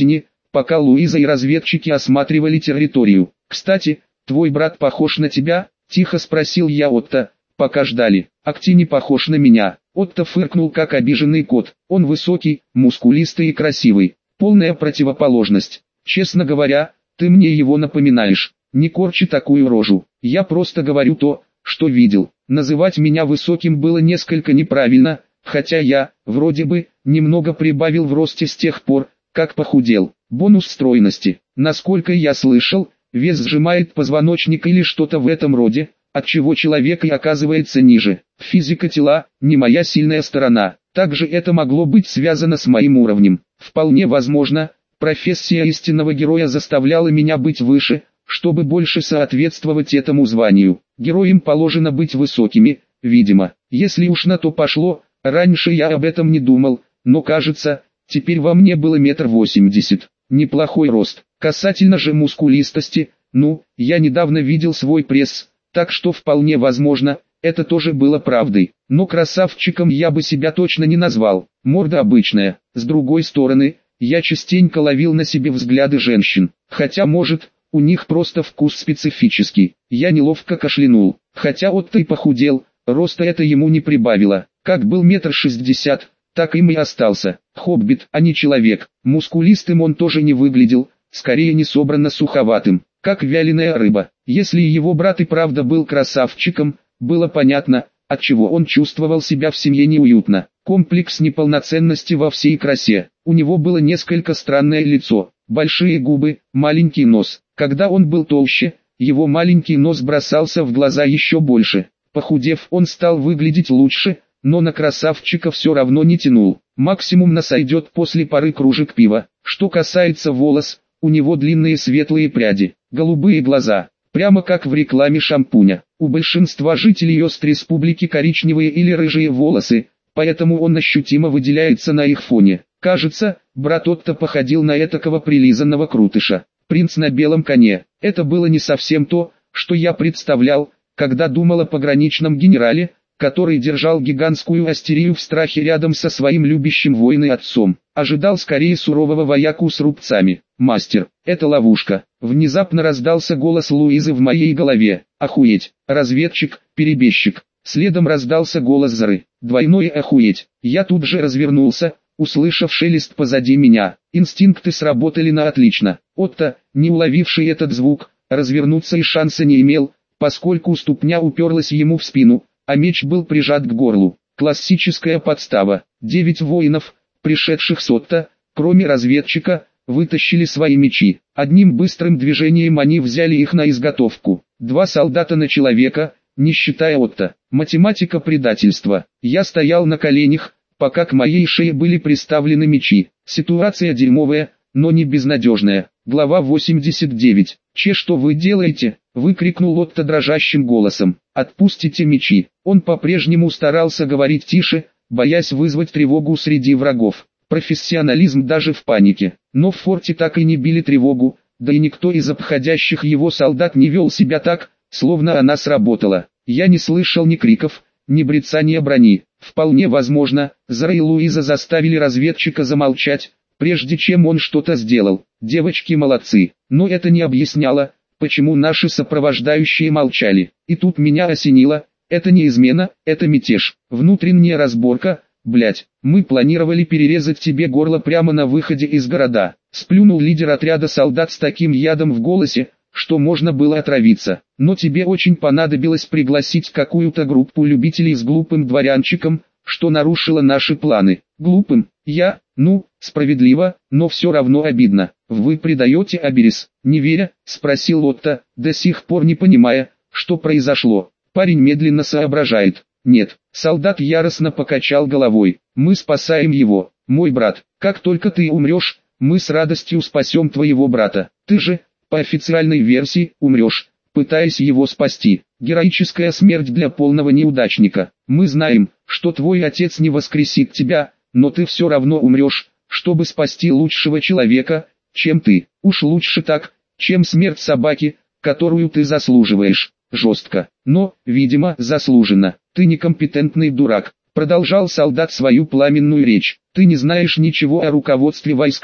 пока Луиза и разведчики осматривали территорию. «Кстати, твой брат похож на тебя?» – тихо спросил я Отто, пока ждали. «Акти не похож на меня». Отто фыркнул как обиженный кот. «Он высокий, мускулистый и красивый. Полная противоположность. Честно говоря, ты мне его напоминаешь. Не корчи такую рожу. Я просто говорю то, что видел». Называть меня высоким было несколько неправильно, хотя я, вроде бы, немного прибавил в росте с тех пор, как похудел. Бонус стройности. Насколько я слышал, вес сжимает позвоночник или что-то в этом роде, отчего человек и оказывается ниже. Физика тела – не моя сильная сторона. Также это могло быть связано с моим уровнем. Вполне возможно, профессия истинного героя заставляла меня быть выше, чтобы больше соответствовать этому званию. Героям положено быть высокими, видимо. Если уж на то пошло, раньше я об этом не думал, но кажется, теперь во мне было метр восемьдесят. Неплохой рост. Касательно же мускулистости, ну, я недавно видел свой пресс, так что вполне возможно, это тоже было правдой. Но красавчиком я бы себя точно не назвал. Морда обычная. С другой стороны, я частенько ловил на себе взгляды женщин. Хотя может, у них просто вкус специфический. Я неловко кашлянул. Хотя Отто и похудел, роста это ему не прибавило. Как был метр шестьдесят, так им и остался. Хоббит, а не человек. Мускулистым он тоже не выглядел, скорее не собрано суховатым, как вяленая рыба. Если его брат и правда был красавчиком, было понятно, отчего он чувствовал себя в семье неуютно. Комплекс неполноценности во всей красе. У него было несколько странное лицо, большие губы, маленький нос. Когда он был толще, его маленький нос бросался в глаза еще больше. Похудев, он стал выглядеть лучше, но на красавчика все равно не тянул. Максимум на сойдет после пары кружек пива. Что касается волос, у него длинные светлые пряди, голубые глаза, прямо как в рекламе шампуня. У большинства жителей Ост-Республики коричневые или рыжие волосы, поэтому он ощутимо выделяется на их фоне. Кажется, брат Отто походил на этакого прилизанного крутыша. Принц на белом коне. Это было не совсем то, что я представлял, когда думал о пограничном генерале, который держал гигантскую астерию в страхе рядом со своим любящим воином отцом. Ожидал скорее сурового вояку с рубцами. «Мастер, это ловушка». Внезапно раздался голос Луизы в моей голове. «Охуеть! Разведчик, перебежчик!» Следом раздался голос Зары. Двойное охуеть. Я тут же развернулся, услышав шелест позади меня. Инстинкты сработали на отлично. Отто, не уловивший этот звук, развернуться и шанса не имел, поскольку ступня уперлась ему в спину, а меч был прижат к горлу. Классическая подстава. Девять воинов, пришедших с Отто, кроме разведчика, вытащили свои мечи. Одним быстрым движением они взяли их на изготовку. Два солдата на человека, не считая Отто. Математика предательства. Я стоял на коленях, пока к моей шее были приставлены мечи. Ситуация дерьмовая, но не безнадежная. Глава восемьдесят девять. «Че, что вы делаете?» — выкрикнул Отто дрожащим голосом. «Отпустите мечи». Он по-прежнему старался говорить тише, боясь вызвать тревогу среди врагов. Профессионализм даже в панике. Но в форте так и не били тревогу, да и никто из обходящих его солдат не вел себя так, словно она сработала. Я не слышал ни криков, ни брецания брони. Вполне возможно, Зара и Луиза заставили разведчика замолчать, прежде чем он что-то сделал. Девочки молодцы, но это не объясняло, почему наши сопровождающие молчали. И тут меня осенило, это не измена, это мятеж, внутренняя разборка. «Блять, мы планировали перерезать тебе горло прямо на выходе из города», — сплюнул лидер отряда солдат с таким ядом в голосе, что можно было отравиться. «Но тебе очень понадобилось пригласить какую-то группу любителей с глупым дворянчиком, что нарушило наши планы». «Глупым? Я? Ну, справедливо, но все равно обидно. Вы предаете Аберис?» «Не веря?» — спросил Отто, до сих пор не понимая, что произошло. Парень медленно соображает. «Нет». Солдат яростно покачал головой. «Мы спасаем его, мой брат. Как только ты умрешь, мы с радостью спасем твоего брата. Ты же, по официальной версии, умрешь, пытаясь его спасти. Героическая смерть для полного неудачника. Мы знаем, что твой отец не воскресит тебя, но ты все равно умрешь, чтобы спасти лучшего человека, чем ты. Уж лучше так, чем смерть собаки, которую ты заслуживаешь». Жестко, но, видимо, заслуженно. «Ты некомпетентный дурак», — продолжал солдат свою пламенную речь. «Ты не знаешь ничего о руководстве войсками.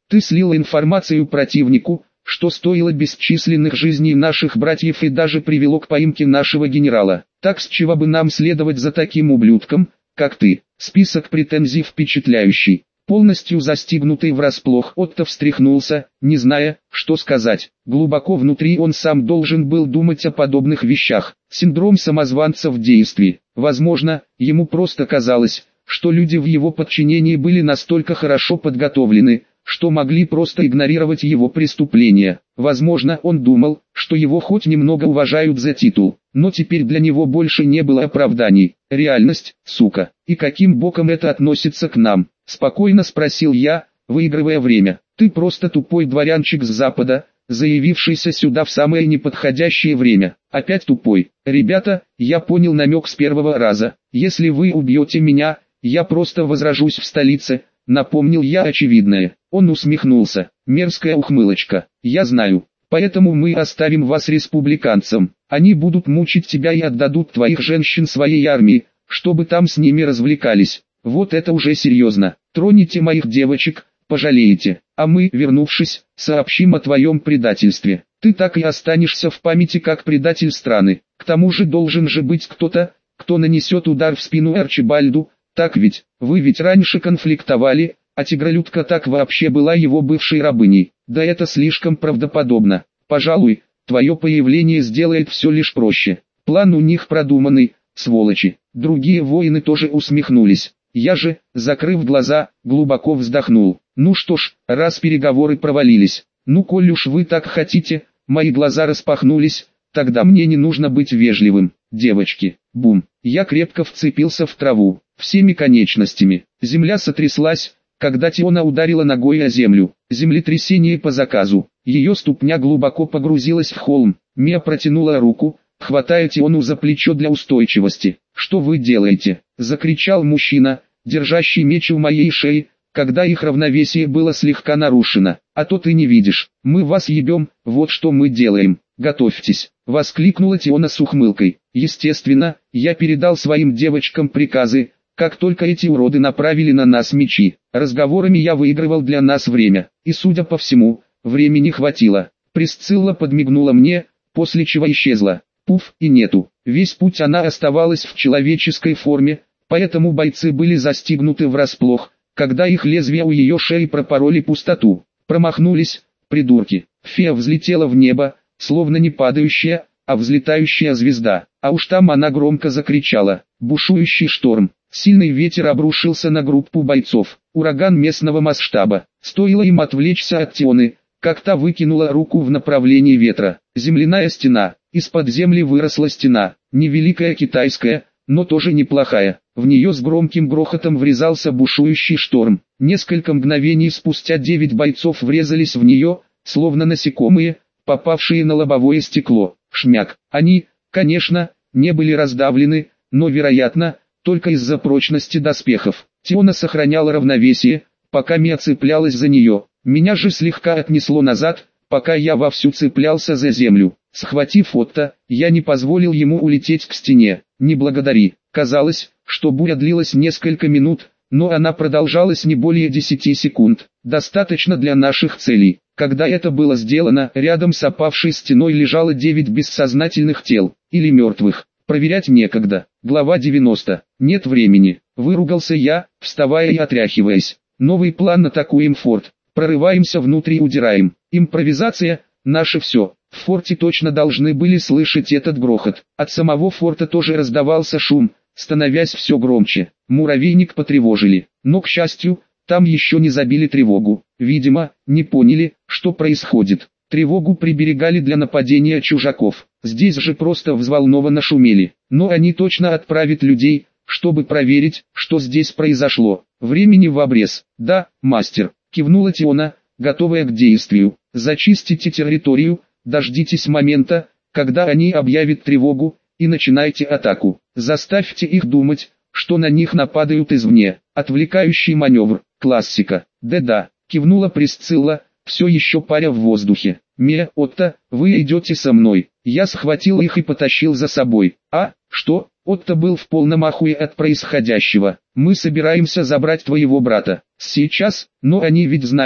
Ты слил информацию противнику, что стоило бесчисленных жизней наших братьев и даже привело к поимке нашего генерала. Так с чего бы нам следовать за таким ублюдком, как ты? Список претензий впечатляющий. Полностью застигнутый врасплох, Отто встряхнулся, не зная, что сказать. Глубоко внутри он сам должен был думать о подобных вещах. Синдром самозванца в действии. Возможно, ему просто казалось, что люди в его подчинении были настолько хорошо подготовлены, что могли просто игнорировать его преступления. Возможно, он думал, что его хоть немного уважают за титул, но теперь для него больше не было оправданий. Реальность, сука. И каким боком это относится к нам? Спокойно спросил я, выигрывая время. Ты просто тупой дворянчик с запада, заявившийся сюда в самое неподходящее время. Опять тупой. Ребята, я понял намек с первого раза. Если вы убьете меня, я просто возражусь в столице. Напомнил я очевидное. Он усмехнулся. Мерзкая ухмылочка. Я знаю. Поэтому мы оставим вас республиканцам. Они будут мучить тебя и отдадут твоих женщин своей армии, чтобы там с ними развлекались. Вот это уже серьезно. Троните моих девочек, пожалеете. А мы, вернувшись, сообщим о твоем предательстве. Ты так и останешься в памяти как предатель страны. К тому же должен же быть кто-то, кто нанесет удар в спину Арчибальду. Так ведь, вы ведь раньше конфликтовали, а тигролюдка так вообще была его бывшей рабыней. Да это слишком правдоподобно. Пожалуй, твое появление сделает все лишь проще. План у них продуманный, сволочи. Другие воины тоже усмехнулись. Я же, закрыв глаза, глубоко вздохнул. Ну что ж, раз переговоры провалились, ну коль уж вы так хотите, мои глаза распахнулись, тогда мне не нужно быть вежливым. Девочки, бум, я крепко вцепился в траву, всеми конечностями. Земля сотряслась, когда Тиона ударила ногой о землю. Землетрясение по заказу. Ее ступня глубоко погрузилась в холм. Мия протянула руку, хватая Тиону за плечо для устойчивости. «Что вы делаете?» — закричал мужчина, держащий меч у моей шеи, когда их равновесие было слегка нарушено. «А то ты не видишь, мы вас ебем, вот что мы делаем. Готовьтесь!» — воскликнула Тиона с ухмылкой. Естественно, я передал своим девочкам приказы, как только эти уроды направили на нас мечи. Разговорами я выигрывал для нас время, и судя по всему, времени хватило. Присцилла подмигнула мне, после чего исчезла. Пуф, и нету. Весь путь она оставалась в человеческой форме, поэтому бойцы были застигнуты врасплох, когда их лезвия у ее шеи пропороли пустоту. Промахнулись, придурки. Фея взлетела в небо, словно не падающая, а взлетающая звезда. А уж там она громко закричала. Бушующий шторм. Сильный ветер обрушился на группу бойцов. Ураган местного масштаба. Стоило им отвлечься от Тионы, как та выкинула руку в направлении ветра. Земляная стена. Из-под земли выросла стена. Невеликая китайская, но тоже неплохая. В нее с громким грохотом врезался бушующий шторм. Несколько мгновений спустя девять бойцов врезались в нее, словно насекомые, попавшие на лобовое стекло. Шмяк. Они, конечно, не были раздавлены, но, вероятно, только из-за прочности доспехов. Тиона сохраняла равновесие, пока Мия цеплялась за нее. Меня же слегка отнесло назад, пока я вовсю цеплялся за землю. Схватив Отто, я не позволил ему улететь к стене. Не благодари. Казалось, что буря длилась несколько минут, но она продолжалась не более десяти секунд. Достаточно для наших целей. Когда это было сделано, рядом с опавшей стеной лежало девять бессознательных тел, или мертвых. Проверять некогда. Глава девяносто. Нет времени. Выругался я, вставая и отряхиваясь. Новый план: атакуем форт. Прорываемся внутрь и удираем. Импровизация – наше все. В форте точно должны были слышать этот грохот. От самого форта тоже раздавался шум, становясь все громче. Муравейник потревожили. Но, к счастью, там еще не забили тревогу. Видимо, не поняли, что происходит. Тревогу приберегали для нападения чужаков. Здесь же просто взволнованно шумели. Но они точно отправят людей, чтобы проверить, что здесь произошло. Времени в обрез. Да, мастер, кивнула Тиона, готовая к действию. Зачистите территорию, дождитесь момента, когда они объявят тревогу, и начинайте атаку. Заставьте их думать, что на них нападают извне. Отвлекающий маневр. Классика. Да-да, кивнула Присцилла, все еще паря в воздухе. Мия, Отто, вы идете со мной. Я схватил их и потащил за собой. А, что? Отто был в полном ахуе от происходящего. Мы собираемся забрать твоего брата. Сейчас, но они ведь знают,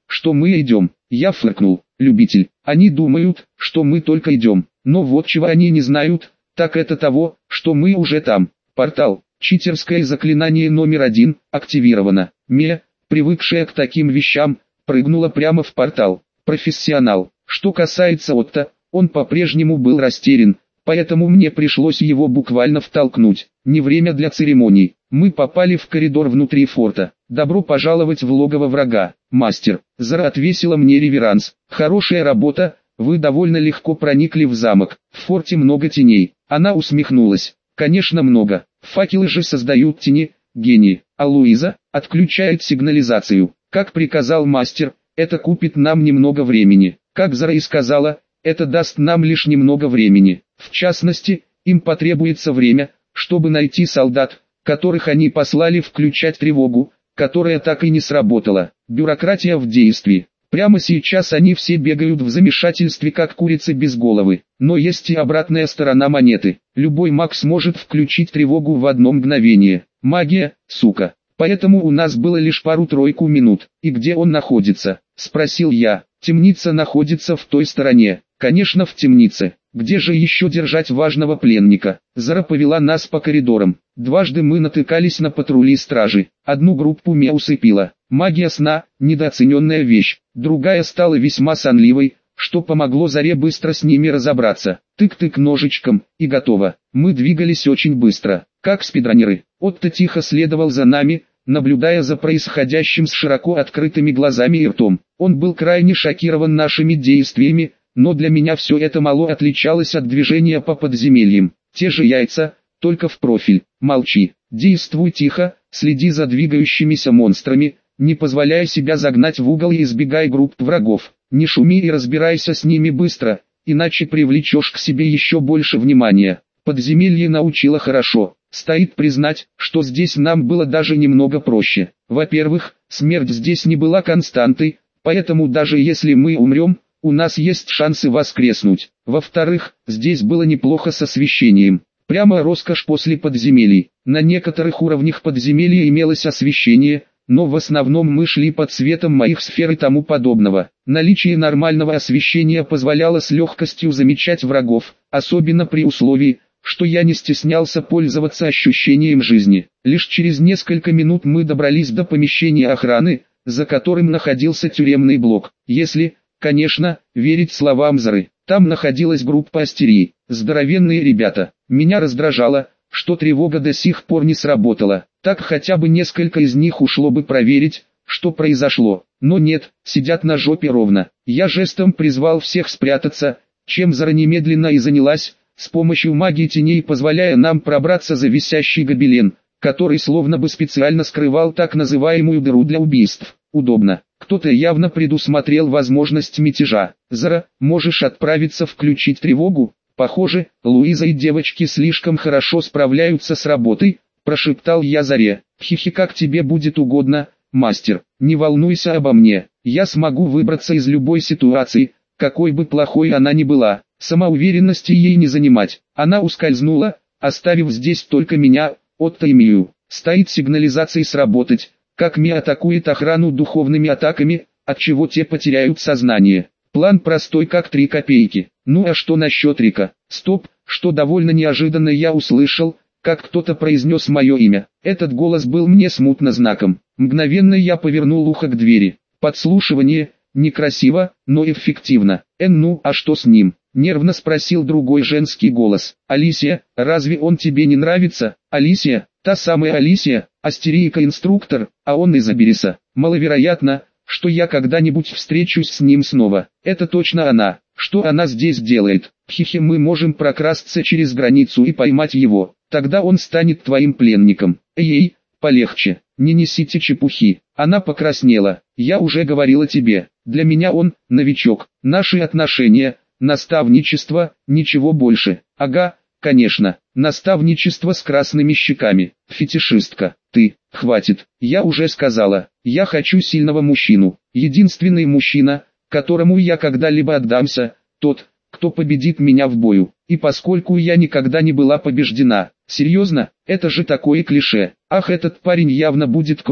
что мы идем. Я фыркнул. Любитель. Они думают, что мы только идем. Но вот чего они не знают, так это того, что мы уже там. Портал. Читерское заклинание номер один активировано. Ме, привыкшая к таким вещам, прыгнула прямо в портал. Профессионал. Что касается Отто, он по-прежнему был растерян, поэтому мне пришлось его буквально втолкнуть. Не время для церемоний. Мы попали в коридор внутри форта. Добро пожаловать в логово врага, мастер. Зара отвесила мне реверанс. Хорошая работа, вы довольно легко проникли в замок. В форте много теней. Она усмехнулась. Конечно, много. Факелы же создают тени, гении. А Луиза отключает сигнализацию. Как приказал мастер, это купит нам немного времени. Как Зара и сказала, это даст нам лишь немного времени. В частности, им потребуется время, чтобы найти солдат, которых они послали включать тревогу, которая так и не сработала. Бюрократия в действии. Прямо сейчас они все бегают в замешательстве, как курицы без головы. Но есть и обратная сторона монеты. Любой маг сможет включить тревогу в одно мгновение. Магия, сука. Поэтому у нас было лишь пару-тройку минут. И где он находится? Спросил я. Темница находится в той стороне. Конечно, в темнице. Где же еще держать важного пленника? Зара повела нас по коридорам. Дважды мы натыкались на патрули стражи. Одну группу Ме усыпила. Магия сна – недооцененная вещь. Другая стала весьма сонливой, что помогло Заре быстро с ними разобраться. Тык-тык ножичком, и готово. Мы двигались очень быстро, как спидранеры. Отто тихо следовал за нами, наблюдая за происходящим с широко открытыми глазами и ртом. Он был крайне шокирован нашими действиями, но для меня все это мало отличалось от движения по подземельям. Те же яйца, только в профиль. Молчи, действуй тихо, следи за двигающимися монстрами, не позволяй себя загнать в угол и избегай групп врагов. Не шуми и разбирайся с ними быстро, иначе привлечешь к себе еще больше внимания. Подземелье научило хорошо. Стоит признать, что здесь нам было даже немного проще. Во-первых, смерть здесь не была константой, поэтому даже если мы умрем, у нас есть шансы воскреснуть. Во-вторых, здесь было неплохо с освещением. Прямо роскошь после подземелий. На некоторых уровнях подземелья имелось освещение, но в основном мы шли под светом моих сфер и тому подобного. Наличие нормального освещения позволяло с легкостью замечать врагов, особенно при условии, что я не стеснялся пользоваться ощущением жизни. Лишь через несколько минут мы добрались до помещения охраны, за которым находился тюремный блок. Если, конечно, верить словам Зары, там находилась группа астерий, здоровенные ребята. Меня раздражало, что тревога до сих пор не сработала. Так хотя бы несколько из них ушло бы проверить, что произошло. Но нет, сидят на жопе ровно. Я жестом призвал всех спрятаться, чем Зара немедленно и занялась, с помощью магии теней позволяя нам пробраться за висящий гобелен, который словно бы специально скрывал так называемую дыру для убийств. Удобно. Кто-то явно предусмотрел возможность мятежа. Зара, можешь отправиться включить тревогу? Похоже, Луиза и девочки слишком хорошо справляются с работой, прошептал я Заре. Хихи, как тебе будет угодно, мастер. Не волнуйся обо мне. Я смогу выбраться из любой ситуации, какой бы плохой она ни была. Самоуверенности ей не занимать. Она ускользнула, оставив здесь только меня, Отто и Мию. Стоит сигнализацией сработать, как Ми атакует охрану духовными атаками, отчего те потеряют сознание. План простой как три копейки. Ну а что насчет Рика? Стоп, что довольно неожиданно я услышал, как кто-то произнес мое имя. Этот голос был мне смутно знаком. Мгновенно я повернул ухо к двери. Подслушивание, некрасиво, но эффективно. Эн, ну а что с ним? Нервно спросил другой женский голос. Алисия, разве он тебе не нравится? Алисия, та самая Алисия, астерийка-инструктор, а он из Абериса. Маловероятно, что я когда-нибудь встречусь с ним снова. Это точно она. Что она здесь делает? Хихи, мы можем прокрасться через границу и поймать его. Тогда он станет твоим пленником. Эй, полегче, не несите чепухи. Она покраснела. Я уже говорила тебе, для меня он новичок. Наши отношения, наставничество, ничего больше. Ага, конечно, наставничество с красными щеками. Фетишистка, ты, хватит. Я уже сказала, я хочу сильного мужчину. Единственный мужчина, которому я когда-либо отдамся, тот, кто победит меня в бою. И поскольку я никогда не была побеждена, серьезно, это же такое клише. Ах, этот парень явно будет крут,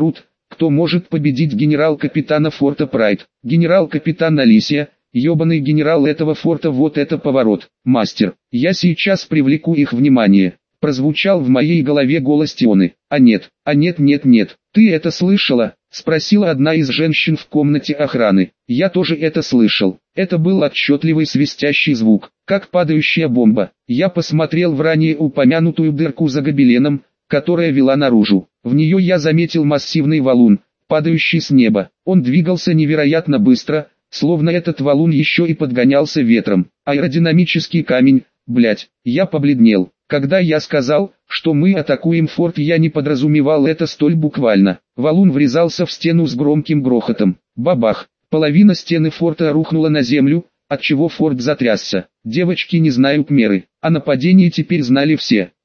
кто может победить генерал-капитана форта Прайд? Генерал-капитан Алисия, ёбаный генерал этого форта, вот это поворот. Мастер, я сейчас привлеку их внимание. Прозвучал в моей голове голос Тионы. А нет, а нет нет нет, ты это слышала? Спросила одна из женщин в комнате охраны. Я тоже это слышал. Это был отчетливый свистящий звук, как падающая бомба. Я посмотрел в ранее упомянутую дырку за гобеленом, которая вела наружу. В нее я заметил массивный валун, падающий с неба. Он двигался невероятно быстро, словно этот валун еще и подгонялся ветром. Аэродинамический камень, блять, я побледнел. Когда я сказал, что мы атакуем форт, я не подразумевал это столь буквально. Валун врезался в стену с громким грохотом. Бабах! Половина стены форта рухнула на землю, отчего форт затрясся. Девочки не знают меры, о нападении теперь знали все.